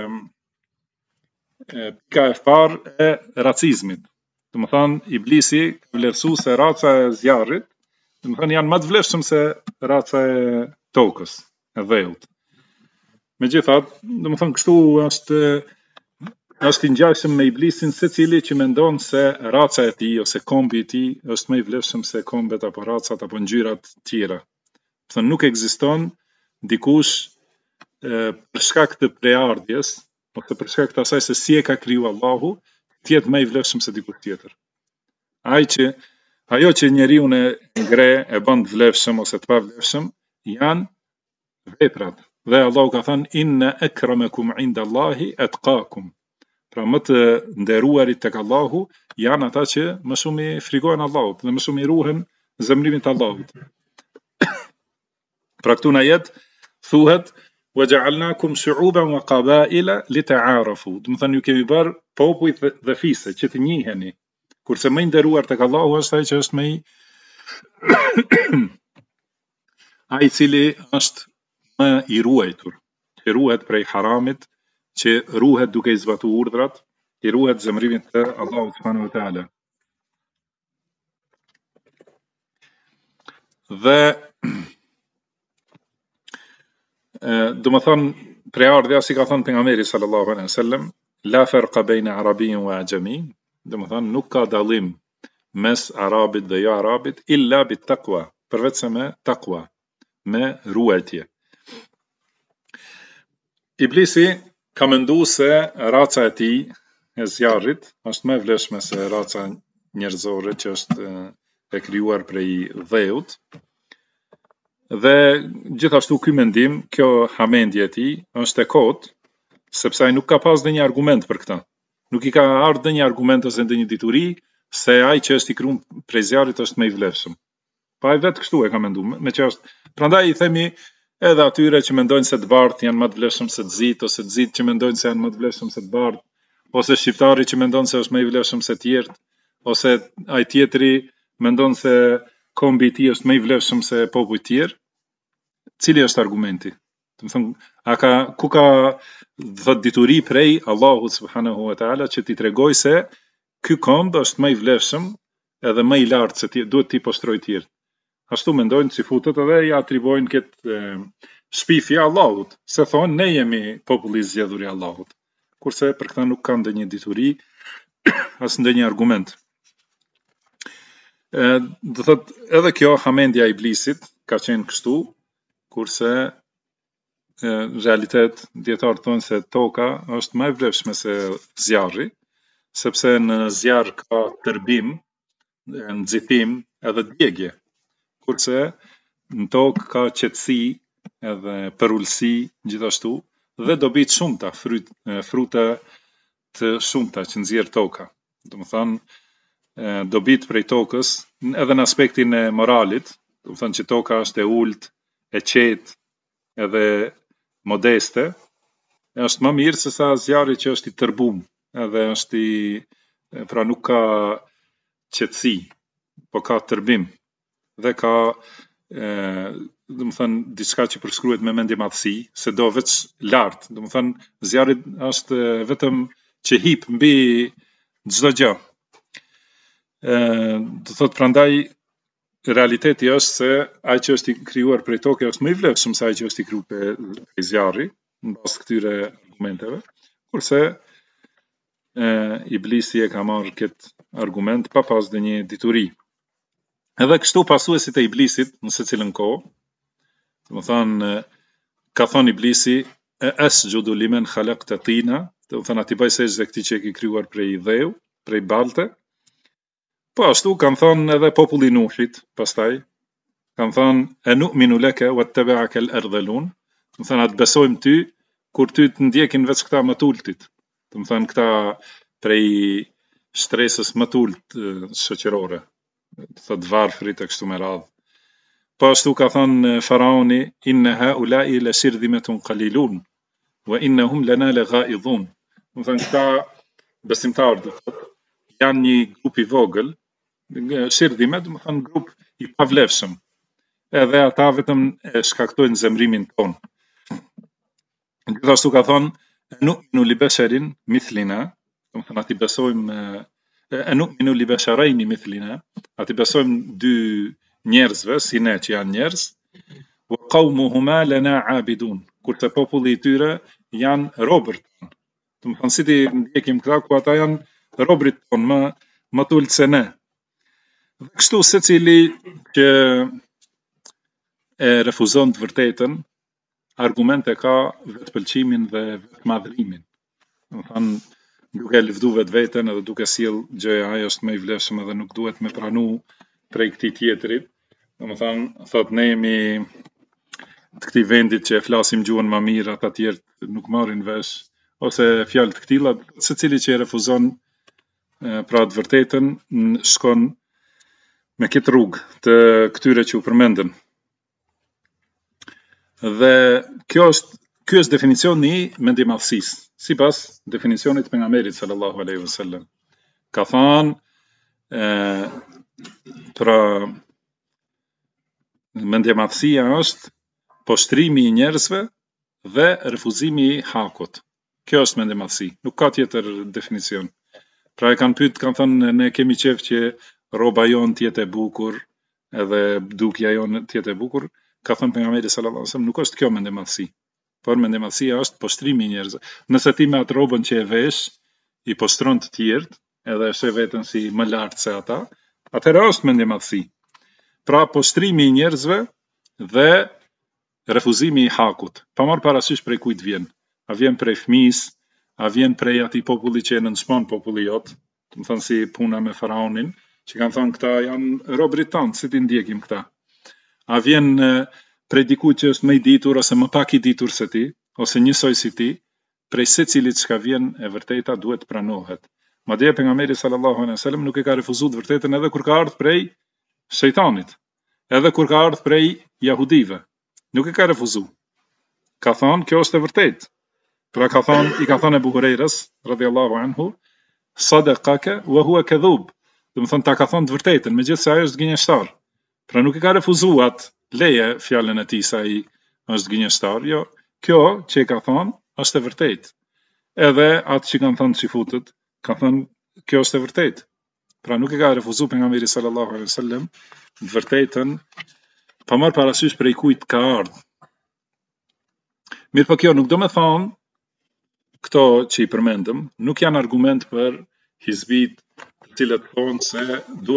ka e parë e racizmit. Do të thonë iblisi ka vlerësuar se raca e zjarrit, do të thonë janë më të vlefshëm se raca e tokës, e dheut. Megjithatë, do të thonë kështu është i ngjashëm me iblisin secili që mendon se raca e tij ose kombi i tij është më i vlefshëm se kombet apo racat apo ngjyrat tjera. Do thënë nuk ekziston dikush për shkak të preardhjes ose për shkak të asaj se si e ka kriju Allahu, të jetë më i vlefshëm se dikush tjetër. Ajo që njeriu e ngre e bën të vlefshëm ose të pavlefshëm janë veprat. Dhe Allahu ka thënë inna akramakum inda Allahi atqakum. Pra më të nderuarit tek Allahu janë ata që më shumë i frikojnë Allahut dhe më shumë i ruhen zemrimit të Allahut. Pra këtu në ajet thuhet وَجَعَلْنَاكُمْ شُعُوبًا وَقَبَائِلَ لِتَعَارَفُوا. Do të thënë ju kemi bërë popull dhe fise që të njiheni. Kurse më i nderuar tek Allahu është ai që është më i ai i cili është më i ruajtur, që ruhet prej haramit, që ruhet duke i zbatuar urdhrat, i ruhet zemrimit të Allahut subhanahu wa taala. Dhe do të thonë preardhja si ka thënë pejgamberi sallallahu alaihi wasallam, la farqa baina arabiyyin wa ajami, do të thonë nuk ka dallim mes arabit dhe jo arabit illa bit taqwa, përveç se me taqwa, me ruajtje. Iblisi ka mendu se raca e tij e zjarrit është më e vlefshme se raca njerëzore që është e krijuar prej dheut. Dhe gjithashtu ky mendim, kjo hamendje e tij është e kotë, sepse ai nuk ka pas ndonjë argument për këtë. Nuk i ka ardhur ndonjë argument ose ndonjë dituri se ai që është i krijuar prej zjarrit është më i vlefshëm. Pa ai vetë kështu e ka menduar, me që është. Prandaj i themi edhe atyre që mendojnë se të bardhë janë më të vlefshëm se të zi, ose të zit që mendojnë se janë më të vlefshëm se të bardhë, ose shqiptari që mendon se është më i vlefshëm se tjerët, ose ai tjetri mendon se kombi i tij është më i vlefshëm se popujt tjerë. Cili është argumenti? Do të thonë, ku ka thot dituri prej Allahut subhanahu wa taala që ti tregoj se ky komb është më i vlefshëm edhe më i lartë se ti duhet ti postroj tjerë. Ashtu mendojnë si futët edhe ja atribojnë këtë shpifje Allahut, se thonë ne jemi populli i zgjedhur i Allahut. Kurse për këtë nuk kanë ndonjë dituri as ndonjë argument. Do thot edhe kjo hamendja e iblisit ka qenë kështu, kurse realitet dietarët thonë se toka është më e vlefshme se zjarri, sepse në zjarr ka tërbim, nxithim edhe djegje, kurse në tokë ka qetësi edhe përulësi gjithashtu dhe dobi të shumta, fruta të shumta që nxjerr toka. Domethënë dobit prej tokës edhe në aspektin e moralit, domethënë që toka është e ulët, e qetë edhe modeste, është më mirë se sa zjarri që është i tërbum, edhe është pra nuk ka qetësi, po ka tërbim dhe ka domethënë diçka që përshkruhet me mendje madhësi, se do veç lart, domethënë zjarri është vetëm që hip mbi çdo gjë. Do thot prandaj realiteti është se ai që është i krijuar prej tokë është më i vlefshëm se ai që është i krijuar prej zjarri, mbas këtyre argumenteve, kurse iblisi e ka marrë këtë argument pa pas dhe një dituri. Edhe kështu pasuesit e iblisit në secilën kohë, domethënë ka thonë iblisi asjudu liman khalaqta tina, domethënë ati bëj sejdë këtij që e ke krijuar prej dheu, prej balte. Po ashtu kanë thonë edhe populli Nuhit, pastaj kanë thonë e nu'minu laka wattaba'aka al-ardhalun, domethënë atë besojmë ty kur ty të ndjekin veç këta më të ultit, domethënë këta prej shtresës më të ultë shoqërore, thot varfrit e kështu me radhë. Po ashtu ka thonë faraoni inna haula'i la shirzimatun qalilun wa innahum lana laghaidhun. Domethënë këta besimtarë janë një grup i vogël, shirdhime, domethënë grup i pavlefshëm. Edhe ata vetëm e shkaktojnë zemrimin ton. Gjithashtu ka thonë nu'minu li basharin mithlina, domethënë ati besojmë nu'minu li basharayni mithlina, ati besojmë dy njerëzve si ne që janë njerëz, wa qaumuhuma lana abidun, kurse populli i tyre janë robërt tonë. Domethënë si ti ndjekim këta ku ata janë robërit tonë më të ulët se ne. Dhe kështu secili që e refuzon të vërtetën, argumente ka vetë pëlqimin dhe vetë madhrimin. Domethënë duke lëvdu vetveten edhe duke sjell gjëja ajo është më i vlefshëm edhe nuk duhet me pranu prej këtij tjetrit. Domethënë thot ne jemi të këtij vendit që e flasim gjuhën më mirë, ata tjerë nuk marrin vesh, ose fjalë të këtilla, secili që e refuzon pra të vërtetën shkon me këtë rrugë të këtyre që u përmendën. Dhe ky është definicioni i mendjemadhësisë, sipas definicionit të pejgamberit sallallahu alaihi wasallam. Ka thënë pra mendjemadhësia është poshtrimi i njerëzve dhe refuzimi i hakut. Kjo është mendjemadhësi, nuk ka tjetër definicion. Pra e kanë pyet, kanë thënë ne kemi qef që rroba jonë të jetë e bukur, edhe dukja jonë të jetë e bukur, ka thënë pejgamberi sallallahu alaihi wasallam, nuk është kjo mendjemadhësi. Por mendjemadhësia është poshtrimi i njerëzve. Nëse ti me atë rrobën që e vesh i poshtron të tjerët, edhe e sheh veten si më lart se ata, atëherë është mendjemadhësi. Pra poshtrimi i njerëzve dhe refuzimi i hakut. Pa marrë parasysh prej kujt vjen. A vjen prej fëmijës, a vjen prej atij populli që e nënçmon populli jot, do të thënë si puna me faraonin, që kanë thënë këta janë robërit tanë, si ti ndjekim këta. A vjen prej dikujt që është më i ditur ose më pak i ditur se ti, ose njësoj si ti, prej secilit çka vjen e vërteta duhet pranohet. Madje pejgamberi sallallahu alaihi wasallam nuk e ka refuzuar të vërtetën edhe kur ka ardhur prej shejtanit, edhe kur ka ardhur prej jahudive. Nuk e ka refuzuar. Ka thënë kjo është e vërtetë. Pra ka thënë, i ka thënë Abu Hurajras radhiyallahu anhu, sadaqaka wa huwa kadhub. Do të thënë ta ka thënë të vërtetën, megjithëse ai është gënjeshtar. Pra nuk e ka refuzuar atë leje fjalën e tij se ai është gënjeshtar. Jo, kjo që e ka thënë është e vërtetë. Edhe atë që kanë thënë xifutët, kanë thënë kjo është e vërtetë. Pra nuk e ka refuzuar pejgamberi sallallahu alaihi wasallam të vërtetën, pa marrë parasysh prej kujt ka ardhur. Mirë po kjo nuk do me thonë, këto që i përmendëm, nuk janë argument për hizbit të cilët thonë se duhet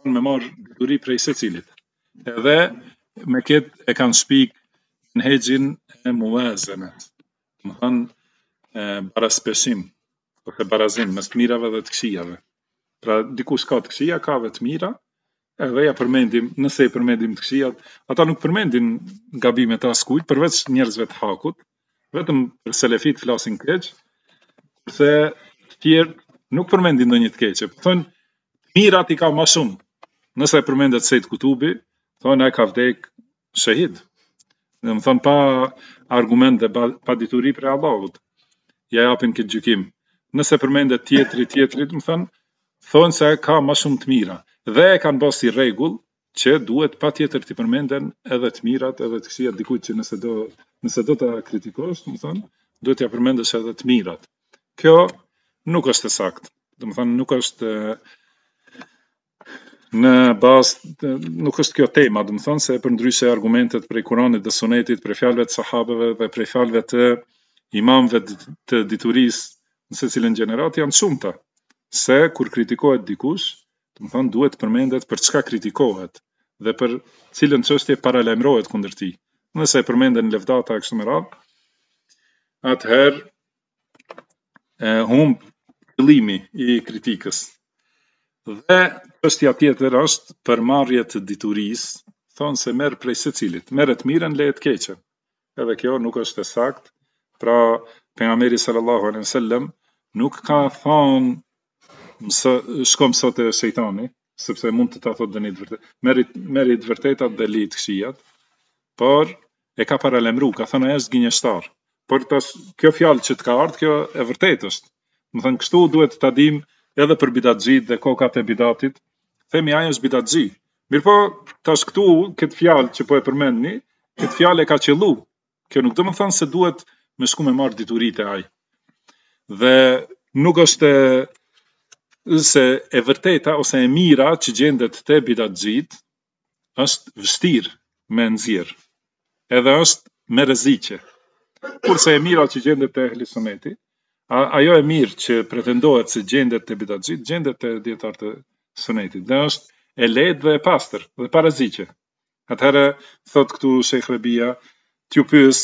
me marrë dituri prej secilit. Edhe me këtë e kanë shpik në hexhin e muazenat. Më thënë baraspeshim, ose barazim mes të mirave dhe të këqijave. Pra dikush ka të këqija, ka dhe të mira, edhe ja përmendim, nëse i përmendim të këqijat, ata nuk përmendin gabimet e askujt, përveç njerëzve të hakut, vetëm për selefit flasin keq, kurse të tjerë nuk përmendin ndonjë të keqe. Thonë mirat i ka më shumë. Nëse e përmendet Sejt Kutubi, thonë ai ka vdek shahid. Dhe më thonë pa argument dhe pa dituri për Allahut. Ja japin këtë gjykim. Nëse përmendet tjetrit, më thonë se ka më shumë të mira. Dhe e kanë bërë si rregull që duhet patjetër të përmenden edhe të mirat, edhe të këqijat dikujt që nëse do ta kritikosh, më thonë, duhet ja përmendesh edhe të mirat. Kjo nuk është e saktë. Do të thonë nuk është në bazë, nuk është kjo tema, do të thonë se përndryshe argumentet prej Kuranit dhe Sunetit, prej fjalëve të sahabeve dhe prej fjalëve të imamëve të diturisë në secilën gjenerat janë shumëta. Se kur kritikohet dikush, do të thonë duhet përmendet për çka kritikohet dhe për cilën çështje paralajmërohet kundër tij. Nëse e përmenden lëvdata kështu me radhë, atëherë humb qëllimi i kritikës. Dhe çështja tjetër është përmarrje të diturisë, thonë se merr prej secilit, merret mirën, lehet keqen. Edhe kjo nuk është e saktë. Pra pejgamberi sallallahu alaihi wasallam nuk ka thonë shko mëso te shejtani, sepse mund të ta thotë dënit vërtet. Merri të vërtetat dhe li të këqijat, por e ka paralajmëruar, ka thënë ai është gënjeshtar. Por tash kjo fjalë që të ka ardhur, kjo e vërtetë është. Do thënë kështu duhet ta dim edhe për bidatxhit dhe kokat e bidatit. Themi ai është bidatxhi. Mirpo tash këtu këtë fjalë që po e përmendni, këtë fjalë e ka qellu. Kjo nuk do të thonë se duhet me shku me marr dituritë e ai. Dhe nuk është se e vërteta ose e mira që gjendet te bidatxhit është vështirë me nxjerr. Edhe është me rreziqe. Kurse e mira që gjendet te ehli suneti, ajo e mirë që pretendohet se gjendet te bidatxhit, gjendet te dietarët e sunetit. Dhe është e lehtë dhe e pastër dhe pa rreziqe. Atëherë thot këtu Sheikh Rabia, t'ju pyes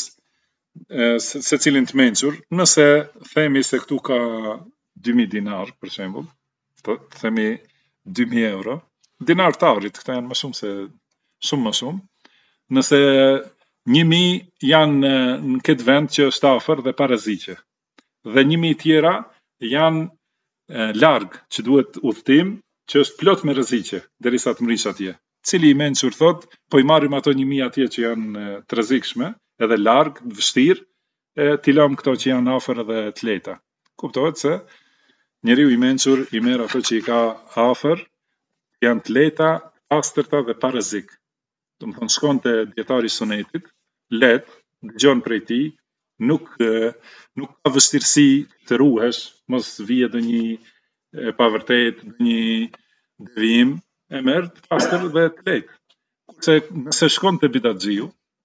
secilin të mençur, nëse themi se këtu ka 2000 dinar për shembull, themi 2000 euro, dinar të aurit, këta janë më shumë se shumë më shumë. Nëse 1000 janë në këtë vend që është afër dhe pa rreziqe. Dhe 1000 tjera janë larg që duhet udhtim që është plot me rreziqe derisa të mrish atje. Cili i mençur thot, po i marrim ato 1000 atje që janë të rrezikshme, edhe larg, vështirë, t'i lëm këto që janë afër dhe të lehta. Kuptohet se njeriu i mençur i merr ato që i ka afër, janë të lehta, pastërta dhe pa rrezik. Do të thonë shkon te dietari i sunetit, lehtë, dëgjon prej tij, nuk ka vështirësi të ruhesh, mos vije ndonjë pa vërtet, ndonjë devijim, e merr të pastër dhe të lehtë. Kurse nëse shkon te bidatxhiu,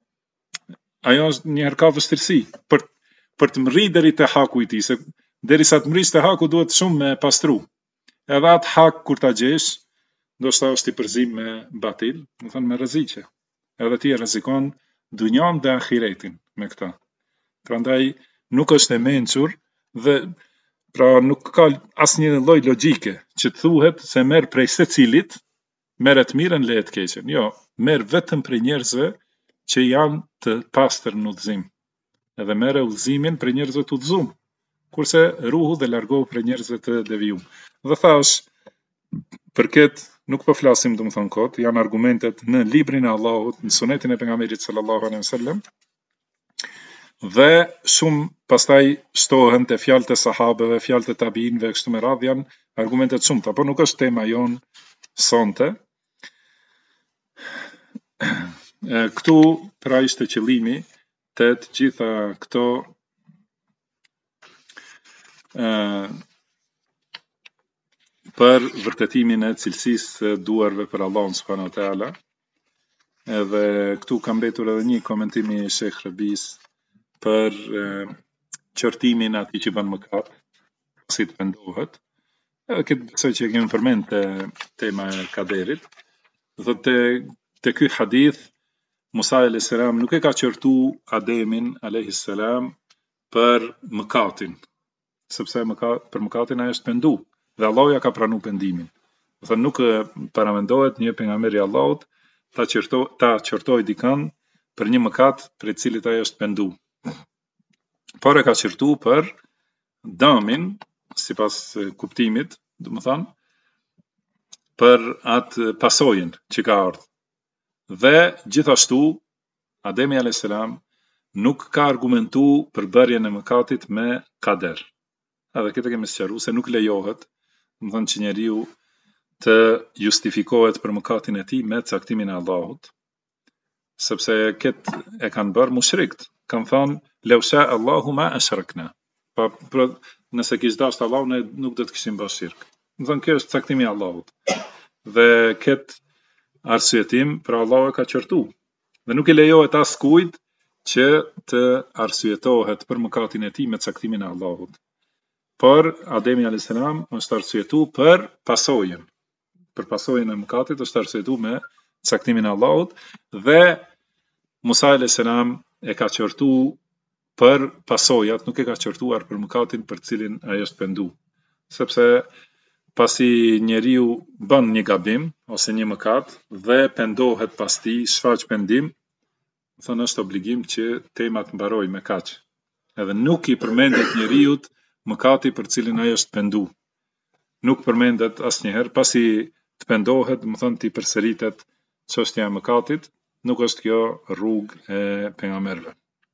ajo është njëherë ka vështirësi për të mri deri te haku i tij, se derisa të mrish te haku duhet shumë me pastru. Edhe atë hak kur ta gjesh, ndoshta është i përzim me batil, do thënë me rreziqe. Edhe ti e rrezikon dunjan dhe ahiretin me këtë. Prandaj nuk është e mençur dhe pra nuk ka asnjë lloj logjike që të thuhet se merr prej secilit, merret mirën, lehet keqen. Jo, merr vetëm prej njerëzve që janë të pastër në udhëzim. Edhe merr udhëzimin prej njerëzve të udhëzuar, kurse ruhu dhe largohu prej njerëzve të devijuar. Dhe thash, për këtë nuk po flasim domethënë kot, janë argumentet në librin e Allahut, në sunetin e pejgamberit sallallahu alaihi wasallam. Dhe shumë pastaj shtohen te fjalët e sahabeve, fjalët e tabiinëve kështu me radhë, janë argumentet shumëta, por nuk është tema jon sonte. Këtu pra ishte qëllimi të gjitha këto për vërtetimin e cilësisë së duarve për Allahun subhanahu wa taala. Edhe këtu ka mbetur edhe një komentim i Sheikh Rabis për qortimin atij që bën mëkat, si të pendohet. Edhe këtë besoj që e kemi përmend tema e kaderit. Dhe te ky hadith Musa alayhis salam nuk e ka qertu Ademin alayhis salam për mëkatin, sepse për mëkatin ai është pendu dhe Allahu ja ka pranuar pendimin. Do thënë nuk paramendohet një pejgamber i Allahut ta qertoj dikën për një mëkat për i cilit ai është pendu. Por e ka qertu për dëmin, sipas kuptimit, domethënë për atë pasojën që ka ardhur. Dhe gjithashtu Ademi alayhis salam nuk ka argumentu për bërjen e mëkatit me kader. Edhe këtë kemi sqaruar se nuk lejohet, domethënë që njeriu të justifikohet për mëkatin e tij me caktimin e Allahut, sepse këtë e kanë bërë mushrikt. Kanë thënë "Lau sha Allahu ma ashrakna". Nëse kishte dashur Allahu ne nuk do të kishim bërë shirk. Domethënë kjo është caktimi i Allahut. Dhe këtë arsyetim për Allahu e ka qertu. Dhe nuk i lejohet askujt që të arsyetohet për mëkatin e tij me caktimin e Allahut. Por Ademi alayhis salam është arsyetu për pasojën. Për pasojën e mëkatit është arsyetu me caktimin e Allahut dhe Musa alayhis salam e ka qertu për pasojat, nuk e ka qertuar për mëkatin për cilin ai është pendu. Sepse pasi njeriu bën një gabim ose një mëkat dhe pendohet pas tij, shfaq pendim, thonë është obligim që tema të mbaroj me kaq. Edhe nuk i përmendet njeriut mëkati për cilin ai është pendu. Nuk përmendet asnjëherë pasi të pendohet, do të thonë ti përsëritet çështja e mëkatit, nuk është kjo rrugë e pejgamberëve.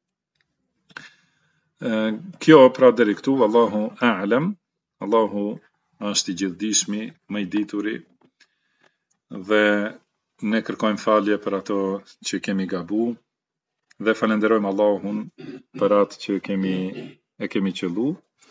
Kjo pra deri këtu, Allahu a'lam, Allahu është i gjithdijshmi, më i dituri dhe ne kërkojmë falje për ato që kemi gabu dhe falenderojmë Allahun për atë që e kemi qellu.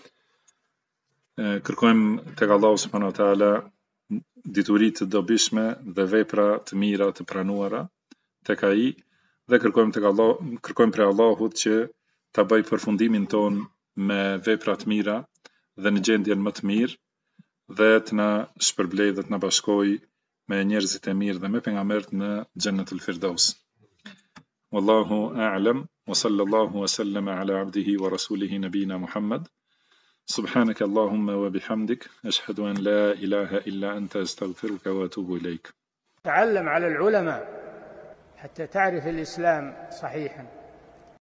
Kërkojmë tek Allahu subhanahu wa taala dituri të dobishme dhe vepra të mira të pranuara tek ai dhe kërkojmë prej Allahut që ta bëj përfundimin ton me vepra të mira dhe në gjendjen më të mirë dhe të na shpërblej dhe të na bashkoj me njerëzit e mirë dhe me pejgamberët në Jannatul Firdaus. Wallahu a'lam wa sallallahu wa sallama ala abdihi wa rasulihi nabina Muhammad. Subhanaka Allahumma wa bihamdik ashhadu an la ilaha illa anta astaghfiruka wa atubu ilayk. تعلم على العلماء حتى تعرف الإسلام صحيحا.